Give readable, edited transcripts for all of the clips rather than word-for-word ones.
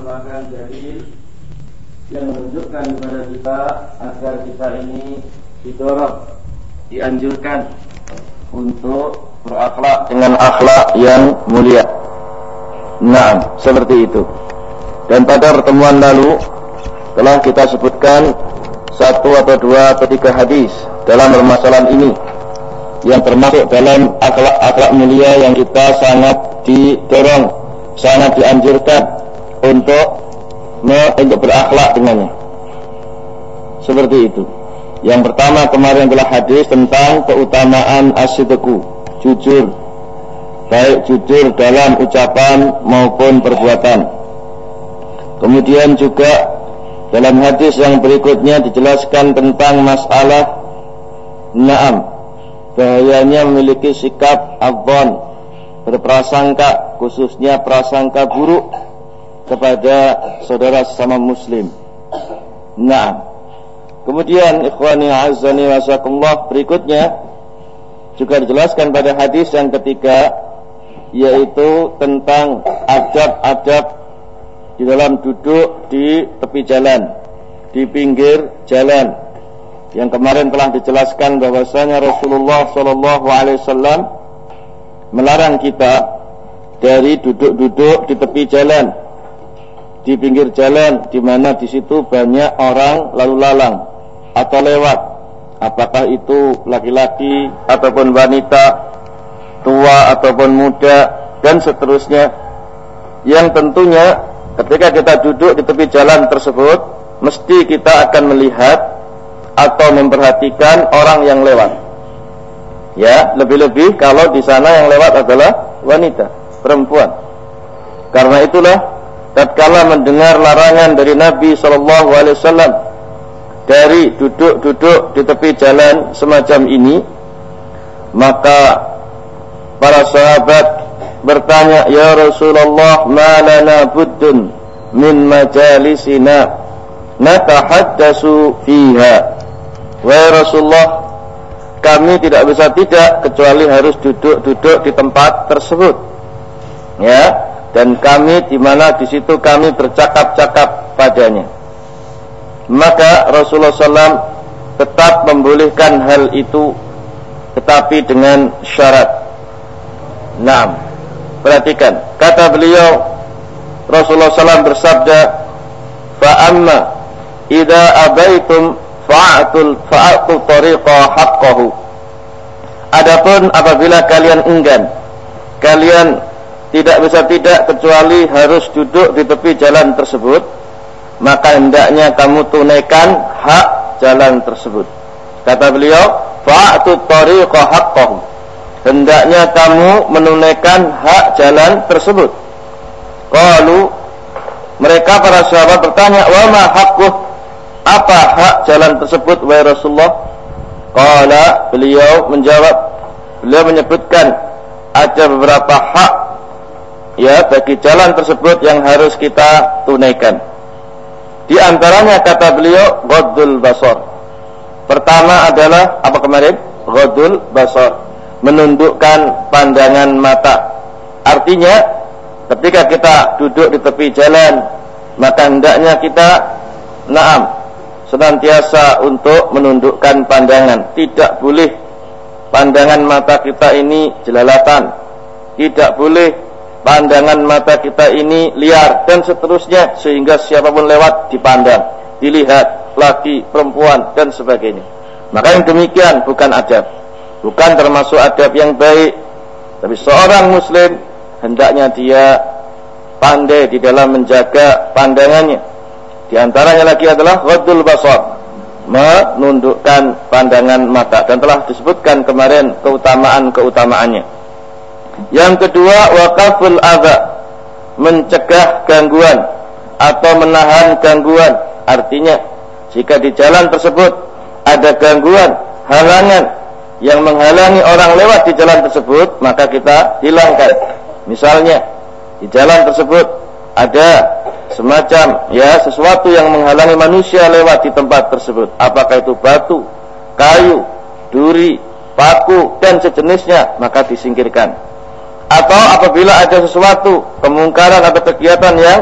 merupakan dalil yang menunjukkan kepada kita agar kita ini didorong, dianjurkan untuk berakhlak dengan akhlak yang mulia. Nah, seperti itu. Dan pada pertemuan lalu telah kita sebutkan 1 atau 2 atau 3 hadis dalam permasalahan ini yang termasuk dalam akhlak mulia yang kita sangat didorong, sangat dianjurkan untuk berakhlak dengannya. Seperti itu. Yang pertama kemarin adalah hadis tentang keutamaan as-sidqu, jujur, baik jujur dalam ucapan maupun perbuatan. Kemudian juga dalam hadis yang berikutnya dijelaskan tentang masalah bahayanya memiliki sikap adzan, berprasangka, khususnya prasangka buruk kepada saudara sesama muslim. Kemudian ikhwani azzani wasakumullah, berikutnya juga dijelaskan pada hadis yang ketiga, yaitu tentang adab-adab di dalam duduk di tepi jalan, di pinggir jalan, yang kemarin telah dijelaskan bahwasanya Rasulullah SAW melarang kita dari duduk-duduk di tepi jalan, di pinggir jalan, di mana di situ banyak orang lalu lalang atau lewat, apakah itu laki-laki ataupun wanita, tua ataupun muda, dan seterusnya, yang tentunya ketika kita duduk di tepi jalan tersebut mesti kita akan melihat atau memperhatikan orang yang lewat. Ya, lebih-lebih kalau di sana yang lewat adalah wanita, perempuan. Karena itulah tatkala mendengar larangan dari Nabi SAW dari duduk-duduk di tepi jalan semacam ini, maka para sahabat bertanya, "Ya Rasulullah, ma lana buddun min majalisina natahaddasu fiha." Wahai Rasulullah, kami tidak bisa tidak kecuali harus duduk-duduk di tempat tersebut. Ya, dan kami di mana di situ kami bercakap-cakap padanya. Maka Rasulullah SAW tetap membolehkan hal itu, tetapi dengan syarat. Perhatikan, kata beliau, Rasulullah SAW bersabda, "Fa amma idza abaitum fa'atul tariqa haqqahu." Adapun apabila kalian enggan, kalian tidak bisa tidak kecuali harus duduk di tepi jalan tersebut, maka hendaknya kamu tunaikan hak jalan tersebut. Kata beliau, fa'atul tariqa haqqahu, hendaknya kamu menunaikan hak jalan tersebut. Qalu, mereka para sahabat bertanya, "Wa ma haqquh?" Apa hak jalan tersebut wahai Rasulullah? Qala, beliau menjawab, beliau menyebutkan ada beberapa hak ya bagi jalan tersebut yang harus kita tunaikan. Di antaranya kata beliau, ghaddul basar. Pertama adalah apa kemarin? Ghaddul basar, menundukkan pandangan mata. Artinya ketika kita duduk di tepi jalan, maka hendaknya kita senantiasa untuk menundukkan pandangan. Tidak boleh pandangan mata kita ini jelalatan, tidak boleh pandangan mata kita ini liar, dan seterusnya, sehingga siapapun lewat dipandang, dilihat, laki, perempuan, dan sebagainya. Maka yang demikian bukan adab, bukan termasuk adab yang baik. Tapi seorang muslim hendaknya dia pandai di dalam menjaga pandangannya. Di antaranya lagi adalah ghaddul basar, menundukkan pandangan mata, dan telah disebutkan kemarin keutamaan-keutamaannya. Yang kedua, waqaful adza, mencegah gangguan atau menahan gangguan. Artinya jika di jalan tersebut ada gangguan, halangan yang menghalangi orang lewat di jalan tersebut, maka kita hilangkan. Misalnya di jalan tersebut ada semacam sesuatu yang menghalangi manusia lewat di tempat tersebut, apakah itu batu, kayu, duri, paku, dan sejenisnya, maka disingkirkan. Atau apabila ada sesuatu kemungkaran atau kegiatan yang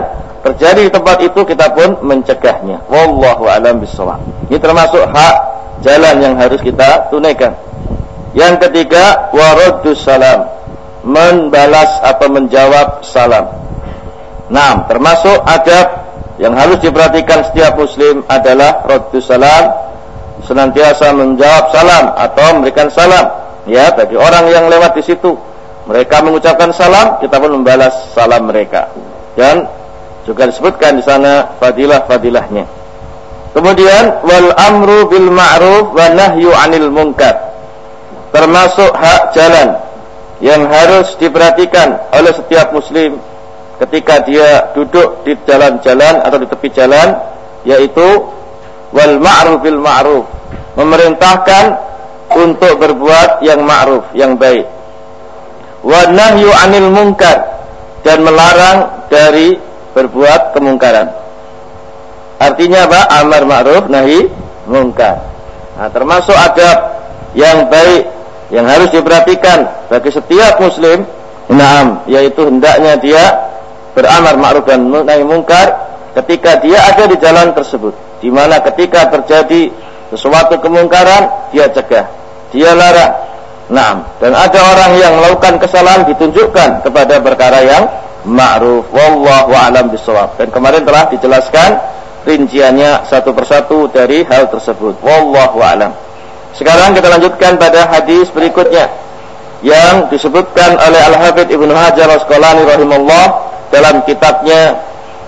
terjadi di tempat itu kita pun mencegahnya. Wallahu a'lam bishawab. Ini termasuk hak jalan yang harus kita tunaikan. Yang ketiga, waraddus salam, membalas atau menjawab salam. Nah, termasuk adab yang harus diperhatikan setiap muslim adalah raddus salam, senantiasa menjawab salam atau memberikan salam. Ya, bagi orang yang lewat di situ, mereka mengucapkan salam, kita pun membalas salam mereka. Dan juga disebutkan di sana fadilah-fadilahnya. Kemudian wal amru bil ma'ruf wa nahyu 'anil munkar. Termasuk hak jalan yang harus diperhatikan oleh setiap muslim ketika dia duduk di jalan-jalan atau di tepi jalan, yaitu wal ma'ruf bil ma'ruf, memerintahkan untuk berbuat yang ma'ruf, yang baik. Wa nahyu 'anil munkar, dan melarang dari berbuat kemungkaran. Artinya apa? Amar ma'ruf, nahi mungkar. Nah, termasuk adab yang baik yang harus diperhatikan bagi setiap muslim, yaitu hendaknya dia beramar ma'ruf dan nahi mungkar ketika dia ada di jalan tersebut, di mana ketika terjadi sesuatu kemungkaran dia cegah, dia larang. Dan ada orang yang melakukan kesalahan ditunjukkan kepada perkara yang ma'ruf. Wallahu a'lam bishawab. Dan kemarin telah dijelaskan rinciannya satu persatu dari hal tersebut. Wallahu a'lam. Sekarang kita lanjutkan pada hadis berikutnya yang disebutkan oleh Al-Hafidz Ibnu Hajar Al-Asqalani rahimahullah dalam kitabnya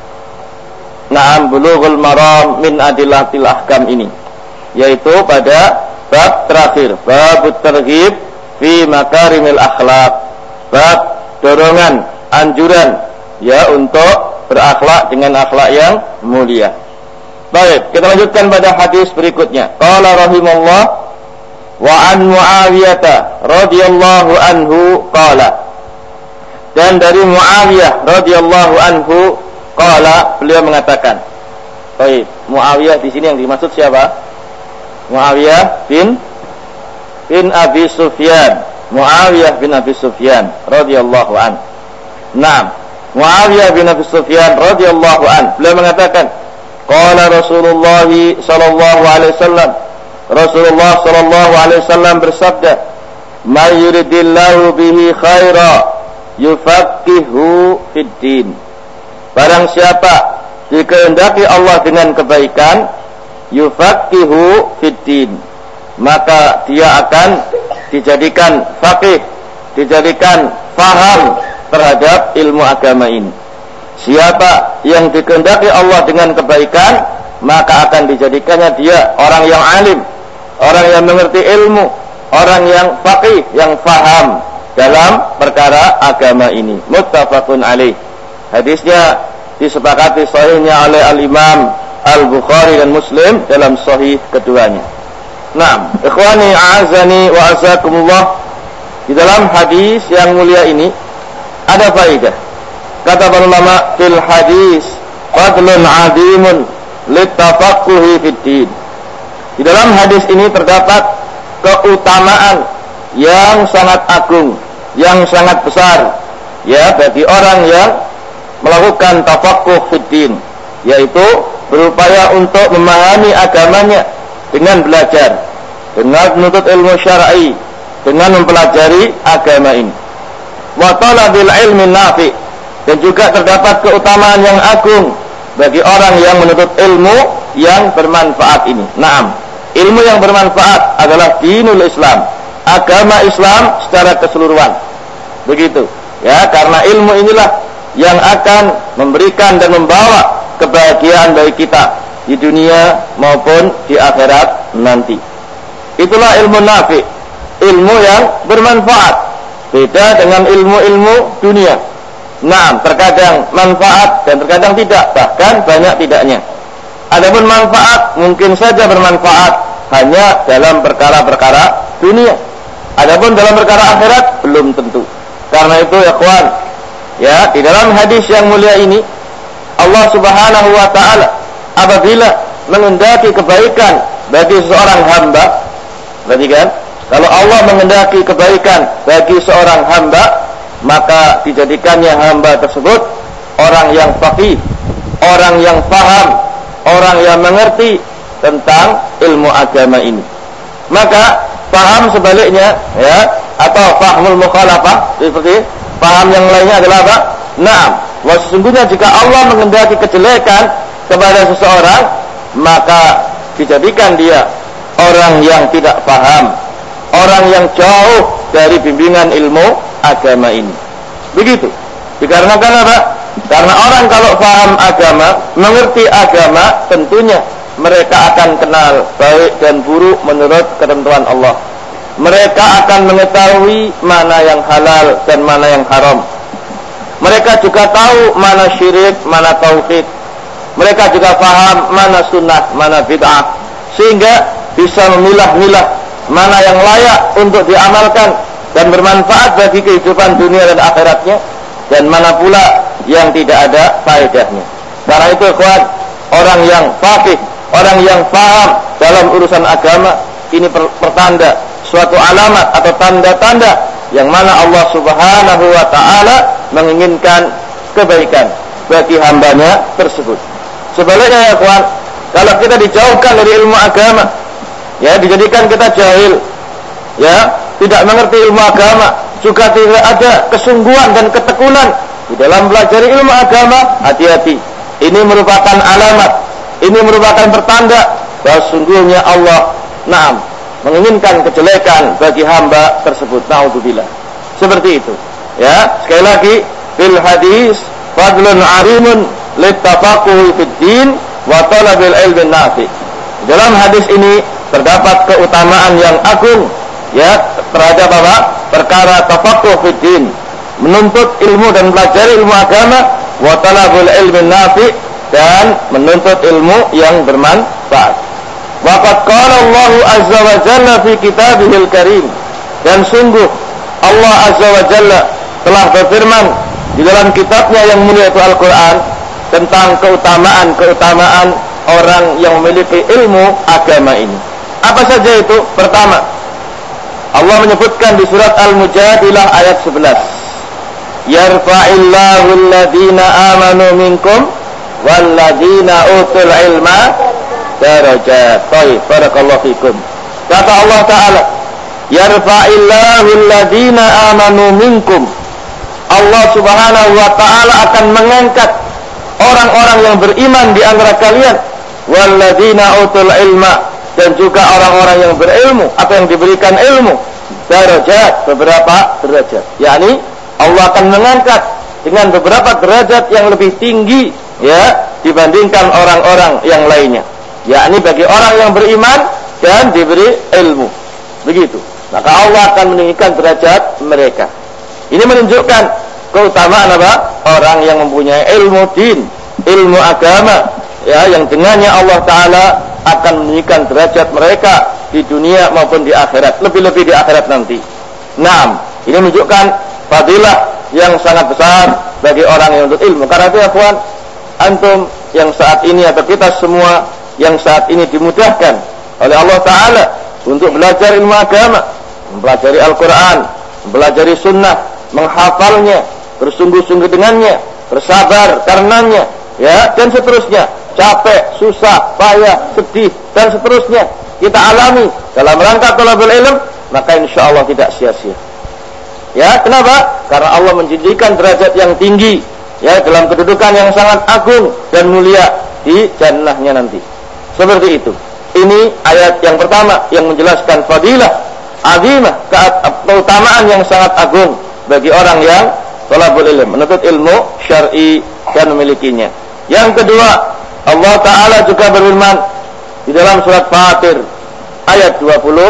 Bulughul Maram min Adillatil Ahkam ini, yaitu pada bab terakhir, bab targhib fi makarimil akhlaq, bab dorongan, anjuran ya untuk berakhlak dengan akhlak yang mulia. Baik, kita lanjutkan pada hadis berikutnya. Qala rahimahullah wa an Muawiyah radhiyallahu anhu qala, dan dari Muawiyah radhiyallahu anhu qala, beliau mengatakan. Baik, Muawiyah di sini yang dimaksud siapa? Muawiyah bin Abi Sufyan. Muawiyah bin Abi Sufyan radhiyallahu an. Muawiyah bin Abi Sufyan radhiyallahu an, beliau mengatakan, qala Rasulullah sallallahu alaihi wasallam, Rasulullah sallallahu alaihi wasallam bersabda, "May yuridillahu bihi khaira yufaqihu fid din." Barang siapa dikehendaki Allah dengan kebaikan, yufaqihu fid din, maka dia akan dijadikan faqih, dijadikan faham terhadap ilmu agama ini. Siapa yang dikehendaki Allah dengan kebaikan, maka akan dijadikannya dia orang yang alim, orang yang mengerti ilmu, orang yang faqih, yang faham dalam perkara agama ini. Muttafaqun alaih. Hadisnya disepakati sahihnya oleh Al-Imam Al-Bukhari dan Muslim dalam sahih keduanya. Ikhwani a'azani wa azakumullah, di dalam hadis yang mulia ini ada faedah. Kata para ulama, fil hadis fadlun 'azimun litafaqquhi fid din. Di dalam hadis ini terdapat keutamaan yang sangat agung, yang sangat besar ya bagi orang yang melakukan tafaqquh fid din, yaitu berupaya untuk memahami agamanya dengan belajar, dengan menuntut ilmu syar'i, dengan mempelajari agama ini. Wa talabil ilmi nafi', dan juga terdapat keutamaan yang agung bagi orang yang menuntut ilmu yang bermanfaat ini. Ilmu yang bermanfaat adalah dinul Islam, agama Islam secara keseluruhan. Begitu. Ya, karena ilmu inilah yang akan memberikan dan membawa kebahagiaan bagi kita di dunia maupun di akhirat nanti. Itulah ilmu nafi', ilmu yang bermanfaat. Beda dengan ilmu-ilmu dunia. Terkadang manfaat dan terkadang tidak, bahkan banyak tidaknya. Adapun manfaat mungkin saja bermanfaat hanya dalam perkara-perkara dunia. Adapun dalam perkara akhirat belum tentu. Karena itu ya kawan, ya di dalam hadis yang mulia ini Allah Subhanahu wa taala apabila menghendaki kebaikan bagi seorang hamba, perhatikan, kalau Allah menghendaki kebaikan bagi seorang hamba, maka dijadikannya hamba tersebut orang yang faqih, orang yang paham, orang yang mengerti tentang ilmu agama ini. Maka paham sebaliknya, ya, atau fahmul mukhalafah, seperti paham yang lainnya adalah apa? Naam, sesungguhnya jika Allah menghendaki kejelekan kepada seseorang, maka dijadikan dia orang yang tidak paham, orang yang jauh dari bimbingan ilmu agama ini. Begitu. Dikarenakan apa? Karena orang kalau paham agama, mengerti agama, tentunya mereka akan kenal baik dan buruk menurut ketentuan Allah. Mereka akan mengetahui mana yang halal dan mana yang haram. Mereka juga tahu mana syirik, mana tauhid. Mereka juga paham mana sunnah, mana bid'ah, sehingga bisa memilah-milah mana yang layak untuk diamalkan dan bermanfaat bagi kehidupan dunia dan akhiratnya, dan mana pula yang tidak ada faedahnya. Karena itu ikhwan, orang yang faqih, orang yang paham dalam urusan agama, ini pertanda, suatu alamat atau tanda-tanda yang mana Allah Subhanahu wa ta'ala menginginkan kebaikan bagi hambanya tersebut. Sebaliknya ya ikhwan, kalau kita dijauhkan dari ilmu agama, ya, dijadikan kita jahil, ya, tidak mengerti ilmu agama, juga tidak ada kesungguhan dan ketekunan di dalam belajar ilmu agama, hati-hati. Ini merupakan alamat, ini merupakan pertanda bahwa sungguhnya Allah menginginkan kejelekan bagi hamba tersebut. Naudzubillah. Seperti itu. Ya, sekali lagi, fil hadis fadlun 'arimun littafaqquhi fid din wa talabil ilmi nafi. Dalam hadis ini terdapat keutamaan yang agung, ya, terhadap apa? Perkara tafaqquh fid din, menuntut ilmu dan belajar ilmu agama, wa talabul ilmi nafi, dan menuntut ilmu yang bermanfaat. Waqad qala Allah azza wa jalla fi kitabihil karim, dan sungguh Allah azza wa jalla telah berfirman di dalam kitabnya yang mulia itu Al-Quran tentang keutamaan orang yang memiliki ilmu agama ini. Apa saja itu? Pertama, Allah menyebutkan di surat Al-Mujadilah ayat 11, yarfa'illahu alladhina amanu minkum walladhina utul ilma darajat. Baik, barakallahu fikum. Kata Allah Ta'ala, yarfa'illahu alladhina amanu minkum. Allah Subhanahu wa ta'ala akan mengangkat orang-orang yang beriman di antara kalian, walladhina utul ilma, dan juga orang-orang yang berilmu atau yang diberikan ilmu, darajat, beberapa derajat. yakni Allah akan mengangkat dengan beberapa derajat yang lebih tinggi, ya, dibandingkan orang-orang yang lainnya, yakni bagi orang yang beriman dan diberi ilmu. Begitu. Maka Allah akan meninggikan derajat mereka. Ini menunjukkan keutamaan apa? Orang yang mempunyai ilmu din, ilmu agama, ya, yang dengannya Allah Ta'ala akan meninggikan derajat mereka di dunia maupun di akhirat, lebih-lebih di akhirat nanti. Ini menunjukkan fadilah yang sangat besar bagi orang yang menuntut ilmu. Karena itu ya kawan, antum yang saat ini atau kita semua yang saat ini dimudahkan oleh Allah Ta'ala untuk belajar ilmu agama, mempelajari Al-Quran, mempelajari sunnah, menghafalnya, bersungguh-sungguh dengannya, bersabar karenanya, ya, dan seterusnya. Capek, susah, payah, sedih, dan seterusnya kita alami dalam rangka thalabul ilm, maka insya Allah tidak sia-sia. Ya, kenapa? Karena Allah menjadikan derajat yang tinggi, ya, dalam kedudukan yang sangat agung dan mulia di jannahnya nanti. Seperti itu. Ini ayat yang pertama yang menjelaskan fadilah azimah, keutamaan yang sangat agung bagi orang yang thalabul ilm, menuntut ilmu syar'i dan memilikinya. Yang kedua, Allah Ta'ala juga berfirman di dalam surat Fatir ayat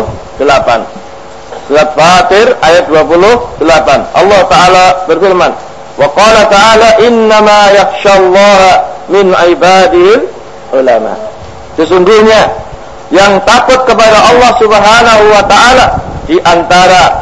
28. Surat Fatir ayat 28. Allah Ta'ala berfirman, wa qala ta'ala innama yakhshallaha min ibadil ulama. Sesungguhnya yang takut kepada Allah Subhanahu wa Ta'ala di antara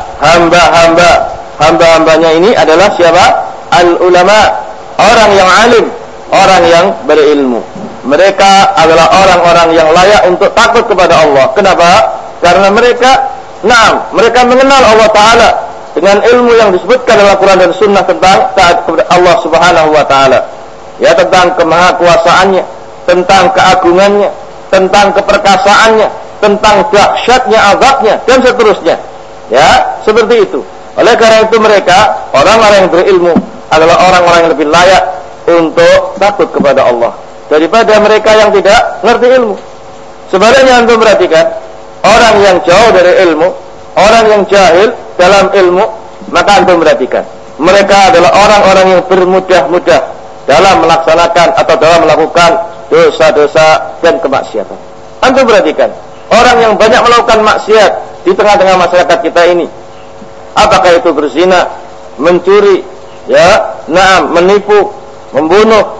hamba-hambanya ini adalah siapa? Al-ulama, orang yang alim, orang yang berilmu. Mereka adalah orang-orang yang layak untuk takut kepada Allah. Kenapa? Karena mereka mengenal Allah Ta'ala dengan ilmu yang disebutkan dalam Al-Quran dan Sunnah tentang taat kepada Allah Subhanahu wa Ta'ala. ya, tentang kemahakuasaannya, tentang keagungannya, tentang keperkasaannya, tentang dahsyatnya azabnya, dan seterusnya. Ya, seperti itu. Oleh karena itu mereka, orang-orang yang berilmu, adalah orang-orang yang lebih layak untuk takut kepada Allah daripada mereka yang tidak ngerti ilmu. Sebaliknya antum perhatikan, orang yang jauh dari ilmu, orang yang jahil dalam ilmu, maka antum perhatikan, mereka adalah orang-orang yang bermudah-mudah dalam melaksanakan atau dalam melakukan dosa-dosa dan kemaksiatan. Antum perhatikan, orang yang banyak melakukan maksiat di tengah-tengah masyarakat kita ini, apakah itu berzina, mencuri, ya, menipu, membunuh,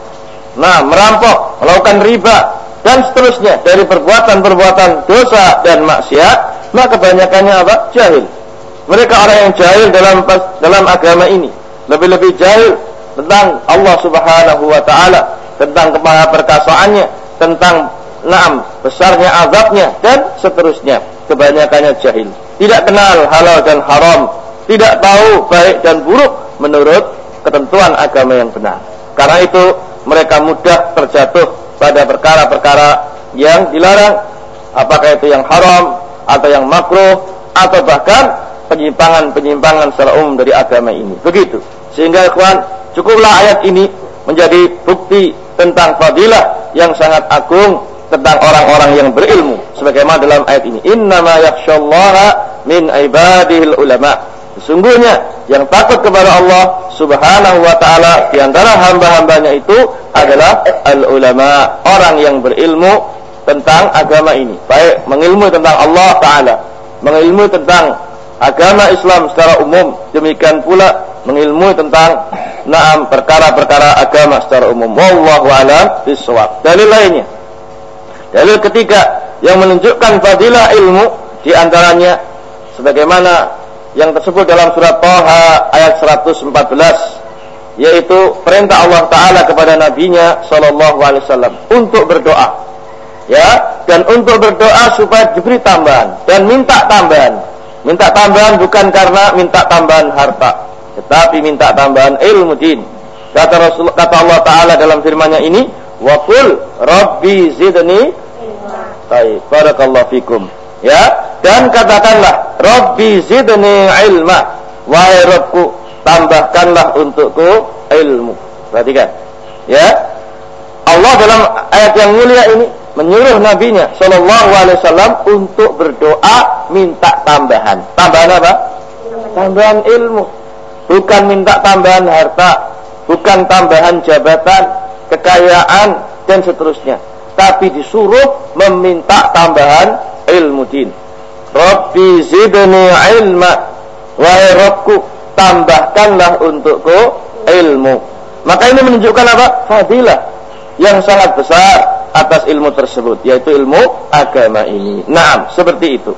merampok, melakukan riba, dan seterusnya dari perbuatan-perbuatan dosa dan maksiat, maka kebanyakannya apa? Jahil. Mereka orang yang jahil dalam agama ini, lebih-lebih jahil tentang Allah Subhanahu wa taala, tentang kemahaperkasaannya, tentang besarnya azabnya, dan seterusnya. Kebanyakannya jahil, tidak kenal halal dan haram, tidak tahu baik dan buruk menurut ketentuan agama yang benar. Karena itu mereka mudah terjatuh pada perkara-perkara yang dilarang, apakah itu yang haram atau yang makruh, atau bahkan penyimpangan-penyimpangan secara umum dari agama ini. Begitu. Sehingga ikhwan, cukuplah ayat ini menjadi bukti tentang fadilah yang sangat agung tentang orang-orang yang berilmu. Sebagaimana dalam ayat ini, innama yakhsyallaha min ibadihil ulama. Sesungguhnya yang takut kepada Allah Subhanahu wa ta'ala di antara hamba-hambanya itu adalah al-ulama, orang yang berilmu tentang agama ini, baik mengilmui tentang Allah Ta'ala, mengilmui tentang agama Islam secara umum, demikian pula mengilmui tentang perkara-perkara agama secara umum. Wallahu a'lam bishawab. Dalil lainnya, dalil ketiga yang menunjukkan fadilah ilmu, di antaranya sebagaimana yang tersebut dalam surat Thaha ayat 114, yaitu perintah Allah Ta'ala kepada Nabinya Sallallahu Alaihi Wasallam untuk berdoa, ya, dan untuk berdoa supaya diberi tambahan dan minta tambahan. Minta tambahan bukan karena minta tambahan harta, tetapi minta tambahan ilmu din. Kata Allah Ta'ala dalam firman-Nya ini, wa qul rabbi zidni ilma. Barakallahu fikum. Ya, dan katakanlah, Rabbi zidni ilma, wahai Rabbku, tambahkanlah untukku ilmu. Perhatikan, ya, Allah dalam ayat yang mulia ini menyuruh nabinya Sallallahu Alaihi Wasallam untuk berdoa minta tambahan. Tambahan apa? Tambahan ilmu. Bukan minta tambahan harta, bukan tambahan jabatan, kekayaan, dan seterusnya, tapi disuruh meminta tambahan ilmu din. Rabbi zidni ilma, wahai Rabbku, tambahkanlah untukku ilmu. Maka ini menunjukkan apa? Fadilah yang sangat besar atas ilmu tersebut, yaitu ilmu agama ini. Naam, seperti itu.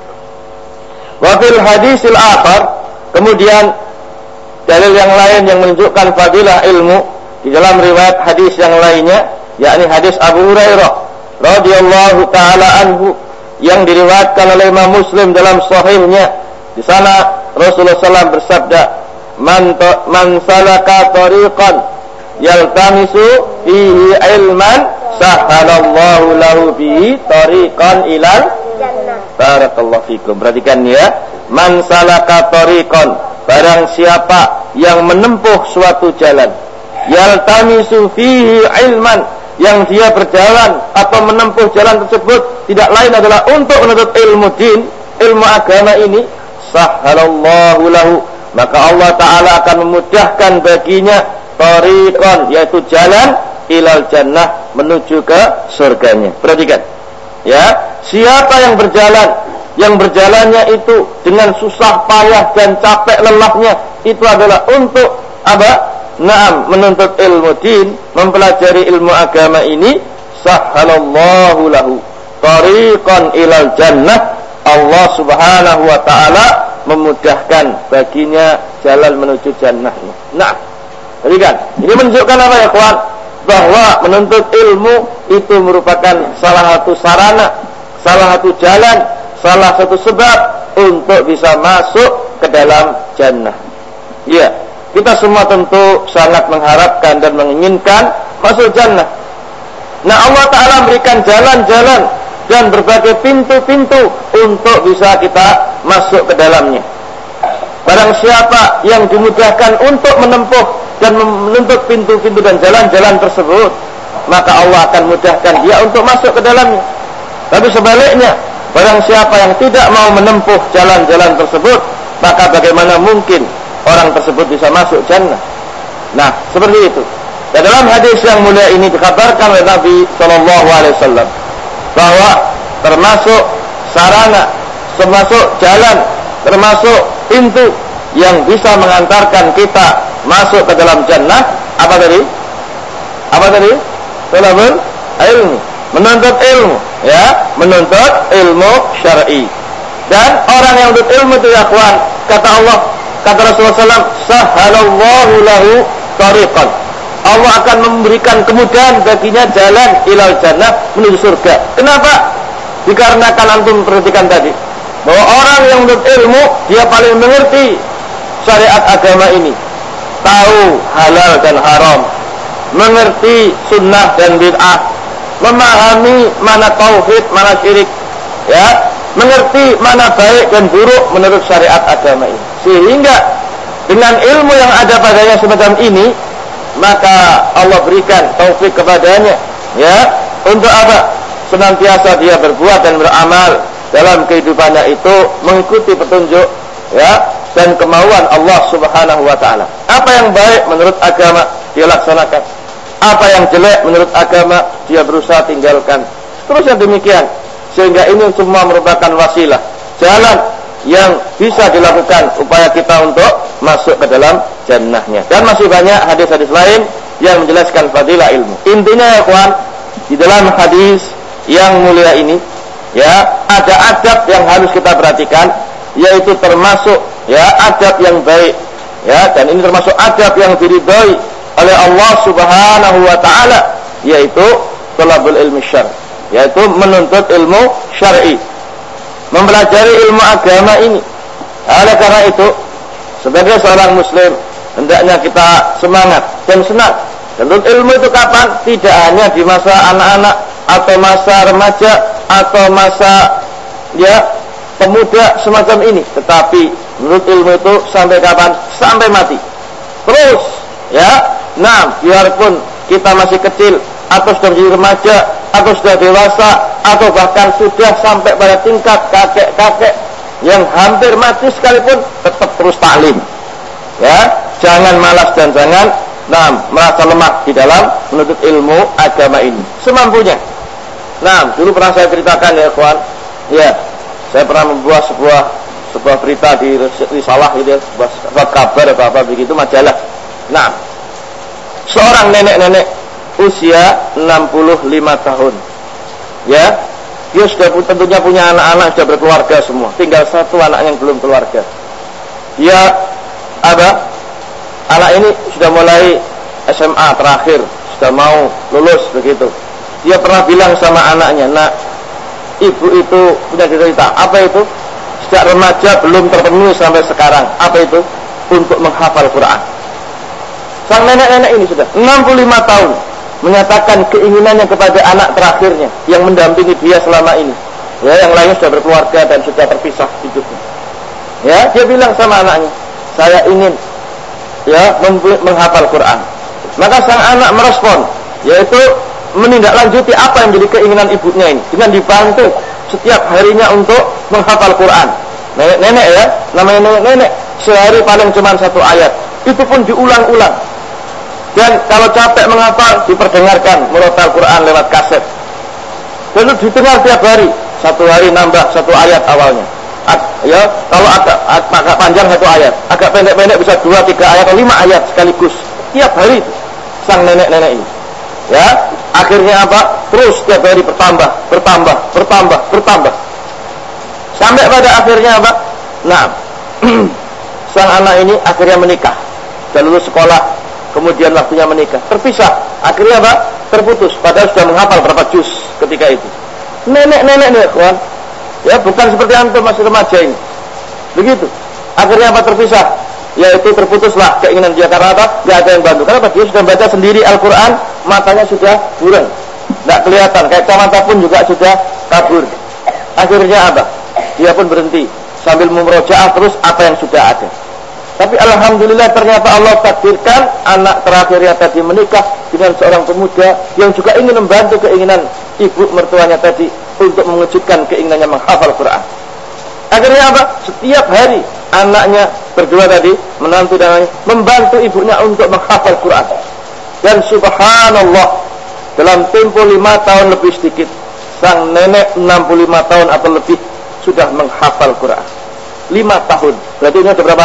Wa fil hadisil akhar, kemudian dalil yang lain yang menunjukkan fadilah ilmu di dalam riwayat hadis yang lainnya, yakni hadis Abu Hurairah radhiyallahu taala anhu, yang diriwayatkan oleh Imam Muslim dalam sahihnya. Di sana Rasulullah SAW bersabda, man salaka tariqan yaltamisu fihi ilman sahalallahu lahu bihi tariqan ilal jannah. Barakallahu fikum. Perhatikan ya, man salaka tariqan, barang siapa yang menempuh suatu jalan, yaltamisu fihi ilman, yang dia berjalan atau menempuh jalan tersebut tidak lain adalah untuk menuntut ilmu din, ilmu agama ini, sahhalallahu lahu, maka Allah Ta'ala akan memudahkan baginya tariqan, yaitu jalan, ilal jannah, menuju ke surganya. Perhatikan ya, siapa yang berjalan, yang berjalannya itu dengan susah payah dan capek lelahnya, itu adalah untuk apa? Menuntut ilmu din, mempelajari ilmu agama ini, sahhalallahu lahu tariqan ilal jannah, Allah Subhanahu wa ta'ala memudahkan baginya jalan menuju jannahnya. Nah, jadi kan ini menunjukkan apa ya kawan? Bahwa menuntut ilmu itu merupakan salah satu sarana, salah satu jalan, salah satu sebab untuk bisa masuk ke dalam jannah. Iya, kita semua tentu sangat mengharapkan dan menginginkan masuk jannah. Nah, Allah Ta'ala memberikan jalan-jalan dan berbagai pintu-pintu untuk bisa kita masuk ke dalamnya. Barang siapa yang dimudahkan untuk menempuh dan menuntut pintu-pintu dan jalan-jalan tersebut, maka Allah akan mudahkan dia untuk masuk ke dalamnya. Tapi sebaliknya, barang siapa yang tidak mau menempuh jalan-jalan tersebut, maka bagaimana mungkin orang tersebut bisa masuk jannah? Nah, seperti itu. Dan dalam hadis yang mulia ini dikabarkan oleh Nabi SAW bahwa termasuk sarana, termasuk jalan, termasuk pintu yang bisa mengantarkan kita masuk ke dalam jannah, apa tadi? Apa tadi? Talabul ilmu, menuntut ilmu, ya, menuntut ilmu syar'i. Dan orang yang menuntut ilmu itu, ya kawan, kata Allah, kata Rasulullah SAW, sahalallahu lahu tariqan. Allah akan memberikan kemudahan baginya jalan ilal jannah, menuju surga. Kenapa? Dikarenakan antum perhatikan tadi, bahwa orang yang menuntut ilmu, dia paling mengerti syariat agama ini, tahu halal dan haram, mengerti sunnah dan bid'ah, memahami mana tauhid, mana syirik, ya, mengerti mana baik dan buruk menurut syariat agama ini. Sehingga dengan ilmu yang ada padanya semacam ini, maka Allah berikan taufik kepadanya, ya, untuk apa? Senantiasa dia berbuat dan beramal dalam kehidupannya itu mengikuti petunjuk, ya, dan kemauan Allah Subhanahu wa Ta'ala. Apa yang baik menurut agama dia laksanakan, apa yang jelek menurut agama dia berusaha tinggalkan. Terus yang demikian, sehingga ini semua merupakan wasilah, jalan yang bisa dilakukan upaya kita untuk masuk ke dalam jannahnya. Dan masih banyak hadis-hadis lain yang menjelaskan fadilah ilmu. Intinya, ya kawan, di dalam hadis yang mulia ini, ya, ada adab yang harus kita perhatikan, yaitu termasuk, ya, adab yang baik, ya, dan ini termasuk adab yang diridhai oleh Allah Subhanahu wa Ta'ala, yaitu thalabul ilmi syar'i, yaitu menuntut ilmu syar'i, mempelajari ilmu agama ini. Oleh karena itu, sebagai seorang muslim, hendaknya kita semangat dan senang. Menuntut ilmu itu kapan? Tidak hanya di masa anak-anak atau masa remaja atau masa, ya, pemuda semacam ini, tetapi menuntut ilmu itu sampai kapan? Sampai mati. Terus, ya. Nah, biarpun kita masih kecil, atau sudah menjadi remaja, atau sudah dewasa, atau bahkan sudah sampai pada tingkat kakek-kakek yang hampir mati sekalipun, tetap terus taklim, ya. Jangan malas dan jangan merasa lemah di dalam menuntut ilmu agama ini, semampunya. Nah, dulu pernah saya ceritakan, ya kawan, ya, saya pernah membuat sebuah berita di risalah gitu, sebuah kabar atau apa begitu, majalah. Nah, seorang nenek-nenek usia 65 tahun, ya, dia sudah tentunya punya anak-anak, sudah berkeluarga semua, tinggal satu anak yang belum keluarga. Dia anak ini sudah mulai SMA terakhir, sudah mau lulus begitu. Dia pernah bilang sama anaknya, "Nak, ibu itu punya cerita." Apa itu? Sejak remaja belum terpenuhi sampai sekarang. Apa itu? Untuk menghafal Quran. Sang nenek-nenek ini sudah 65 tahun menyatakan keinginannya kepada anak terakhirnya yang mendampingi dia selama ini. Ya, yang lainnya sudah berkeluarga dan sudah terpisah hidupnya. Ya, dia bilang sama anaknya, "Saya ingin, ya, menghafal Quran." Maka sang anak merespon, yaitu menindaklanjuti apa yang menjadi keinginan ibunya ini dengan dibantu setiap harinya untuk menghafal Quran. Nenek-nenek, ya, namanya nenek-nenek, sehari paling cuma 1 ayat, itu pun diulang-ulang. Dan kalau capek menghafal, diperdengarkan murotal Quran lewat kaset. Lalu didengar tiap hari, 1 hari nambah 1 ayat awalnya. Ya, kalau agak panjang 1 ayat, agak pendek-pendek bisa 2, 3 ayat atau 5 ayat sekaligus. Tiap hari sang nenek-nenek ini. Ya, akhirnya apa? Terus tiap hari bertambah. Sampai pada akhirnya apa? Nah, sang anak ini akhirnya menikah. Sudah lulus sekolah, kemudian waktunya menikah. Terpisah. Akhirnya apa? Terputus. Padahal sudah menghafal berapa juz ketika itu. Nenek-nenek nih, kawan. Ya, bukan seperti antum masih remaja ini. Begitu. Akhirnya apa? Terpisah. Yaitu terputuslah keinginan dia, karena apa? Gak ada yang bantu. Kenapa? Dia sudah baca sendiri Al-Quran, matanya sudah buram, tidak kelihatan, kacamata pun juga sudah kabur. Akhirnya apa? Dia pun berhenti sambil memurojaah terus apa yang sudah ada. Tapi alhamdulillah ternyata Allah takdirkan anak terakhirnya tadi menikah dengan seorang pemuda yang juga ingin membantu keinginan ibu mertuanya tadi untuk mewujudkan keinginannya menghafal Quran. Akhirnya apa? Setiap hari anaknya berdua tadi, menantu dan anaknya, membantu ibunya untuk menghafal Quran. Dan subhanallah, dalam tempo 5 tahun lebih sedikit, sang nenek 65 tahun atau lebih sudah menghafal Quran. 5 tahun. Berarti ini ada berapa?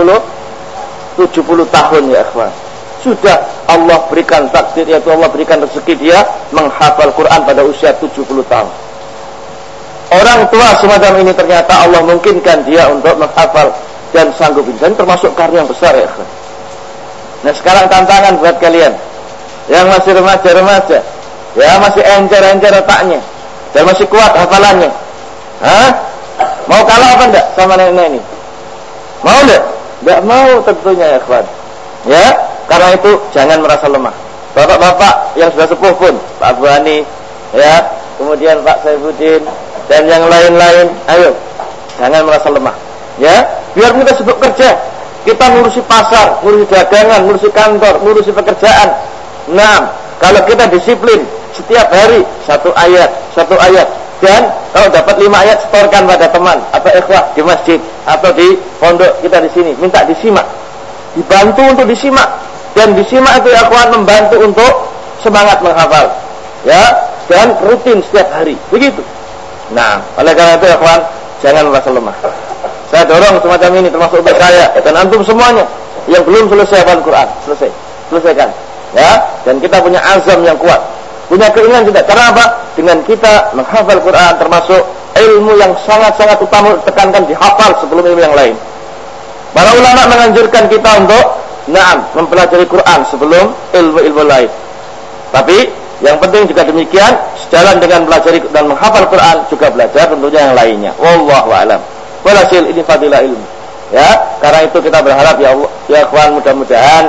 70 tahun ya ikhwan. Sudah Allah berikan takdir, yaitu Allah berikan rezeki dia menghafal Quran pada usia 70 tahun. Orang tua semacam ini ternyata Allah mungkinkan dia untuk menghafal dan sanggup. Dan termasuk karya yang besar ya ikhwan. Nah sekarang tantangan buat kalian yang masih remaja-remaja, ya masih encer-encer otaknya dan masih kuat hafalannya. Mau kalah apa enggak sama nenek ini? Mau enggak? Enggak mau tentunya ya ikhwan. Ya, karena itu jangan merasa lemah. Bapak-bapak yang sudah sepuh pun, Pak Abu Hani, ya, kemudian Pak Saifuddin dan yang lain-lain, ayo jangan merasa lemah. Ya, biar kita sibuk kerja, kita ngurusi pasar, ngurusi dagangan, ngurusi kantor, ngurusi pekerjaan. Nah, kalau kita disiplin setiap hari satu ayat, dan kalau dapat 5 ayat setorkan pada teman atau ikhwah di masjid atau di pondok kita di sini, minta disimak, dibantu untuk disimak, dan disimak itu ikhwan membantu untuk semangat menghafal, ya, dan rutin setiap hari, begitu. Nah, oleh karena itu ikhwan jangan merasa lemah. Saya dorong semacam ini termasuk untuk saya dan antum semuanya yang belum selesai hafal Quran, selesaikan, ya, dan kita punya azam yang kuat. Punya keinginan juga. Karena apa? Dengan kita menghafal Quran termasuk ilmu yang sangat-sangat utama tekankan dihafal sebelum ilmu yang lain. Para ulama menganjurkan kita untuk mempelajari Quran sebelum ilmu-ilmu lain. Tapi yang penting juga demikian, sejalan dengan belajar dan menghafal Quran juga belajar tentunya yang lainnya. Wallahu a'lam. Walhasil ini fadilah ilmu. Ya, karena itu kita berharap ya Allah, ya kawan, mudah-mudahan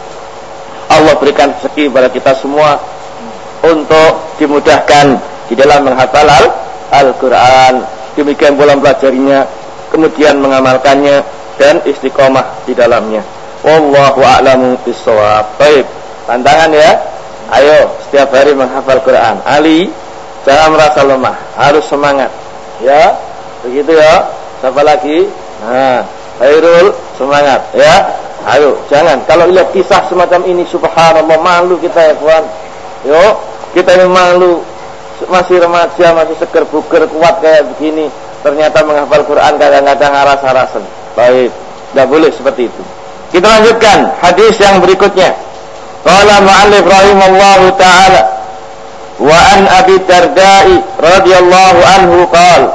Allah berikan rezeki pada kita semua untuk dimudahkan di dalam menghafal Al-Quran, demikian pula mempelajarinya, kemudian mengamalkannya dan istiqomah di dalamnya. Wallahu a'lamu bissawab. Baik, tantangan ya. Ayo setiap hari menghafal Quran. Ali, jangan merasa lemah, harus semangat. Ya, begitu ya. Siapa lagi? Khairul, semangat ya. Ayo, jangan. Kalau lihat kisah semacam ini, subhanallah, malu kita ya kawan. Yo, kita ini malu, masih remaja, masih seger buger kuat kayak begini, ternyata menghafal Quran kadang-kadang aras-arasan. Baik, tidak boleh seperti itu. Kita lanjutkan hadis yang berikutnya. Qala mu'allif rahimallahu ta'ala, wa an Abi Darda'i radhiyallahu anhu qala,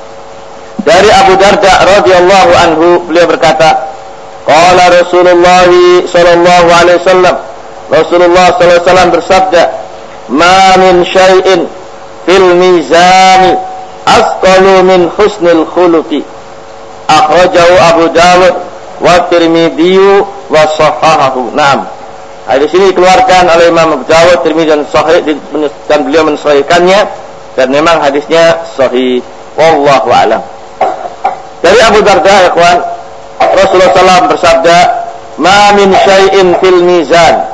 dari Abu Darda radhiyallahu anhu beliau berkata, qala Rasulullah sallallahu alaihi wasallam, Rasulullah sallallahu alaihi wasallam bersabda, ma min syai'in fil mizani asqalu min husnil khuluqi, akhrajahu Abu Dawud wa Tirmidzi wa sahahahu. Naam, hadis ini dikeluarkan oleh Imam Abu Dawud, Tirmidzi dan sahih, dan beliau mensahihkannya, dan memang hadisnya sahih. Wallahu a'lam. Dari Abu Darda ya kawan, Rasulullah SAW bersabda, ma min syai'in fil mizan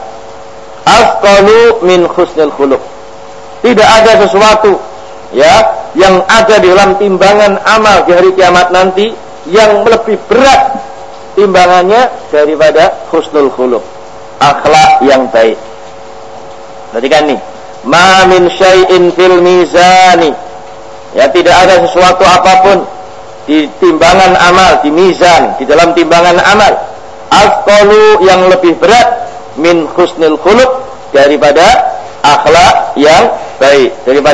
asqalu min husnil khuluq. Tidak ada sesuatu ya yang ada di dalam timbangan amal di hari kiamat nanti yang lebih berat timbangannya daripada husnul khuluq, akhlak yang baik. Perhatikan nih, ma min syai'in fil mizani, ya, tidak ada sesuatu apapun di timbangan amal, di mizan, di dalam timbangan amal, asqalu yang lebih berat min husnil khuluq, daripada akhlak yang baik,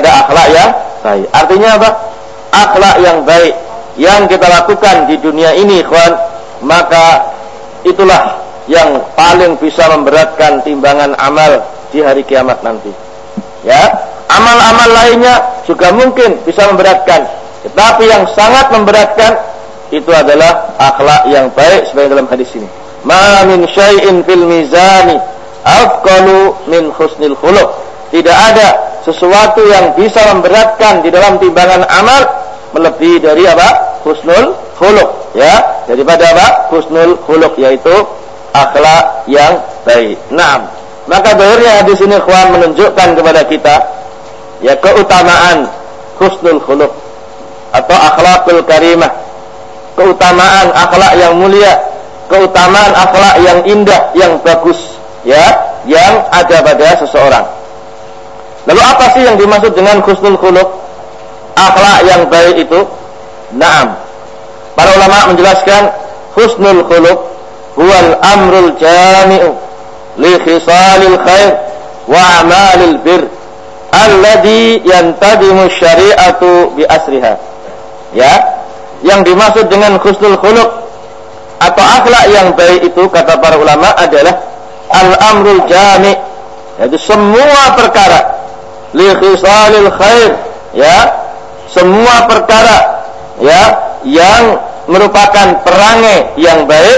Artinya apa? Akhlak yang baik yang kita lakukan di dunia ini, ikhwan, maka itulah yang paling bisa memberatkan timbangan amal di hari kiamat nanti. Ya, amal-amal lainnya juga mungkin bisa memberatkan, tetapi yang sangat memberatkan itu adalah akhlak yang baik, seperti dalam hadis ini. Ma min syai'in fil mizani afqalu min husnil khuluq. Tidak ada sesuatu yang bisa memberatkan di dalam timbangan amal melebihi dari apa? Husnul khuluq, ya. Daripada apa? Husnul khuluq, yaitu akhlak yang baik. Naam. Maka zahirnya hadis ini ikhwan menunjukkan kepada kita ya keutamaan husnul khuluq atau akhlakul karimah. Keutamaan akhlak yang mulia, keutamaan akhlak yang indah, yang bagus, ya, yang ada pada seseorang. Lalu apa sih yang dimaksud dengan husnul khuluq? Akhlak yang baik itu? Naam. Para ulama menjelaskan husnul khuluq huwal amrul jami'u li khisalil khair wa amalil bir alladhi yantadimu syari'atu bi asriha. Ya, yang dimaksud dengan husnul khuluq atau akhlak yang baik itu kata para ulama adalah al-amrul jami', yaitu semua perkara li khisalil khair, ya, semua perkara ya yang merupakan perangai yang baik,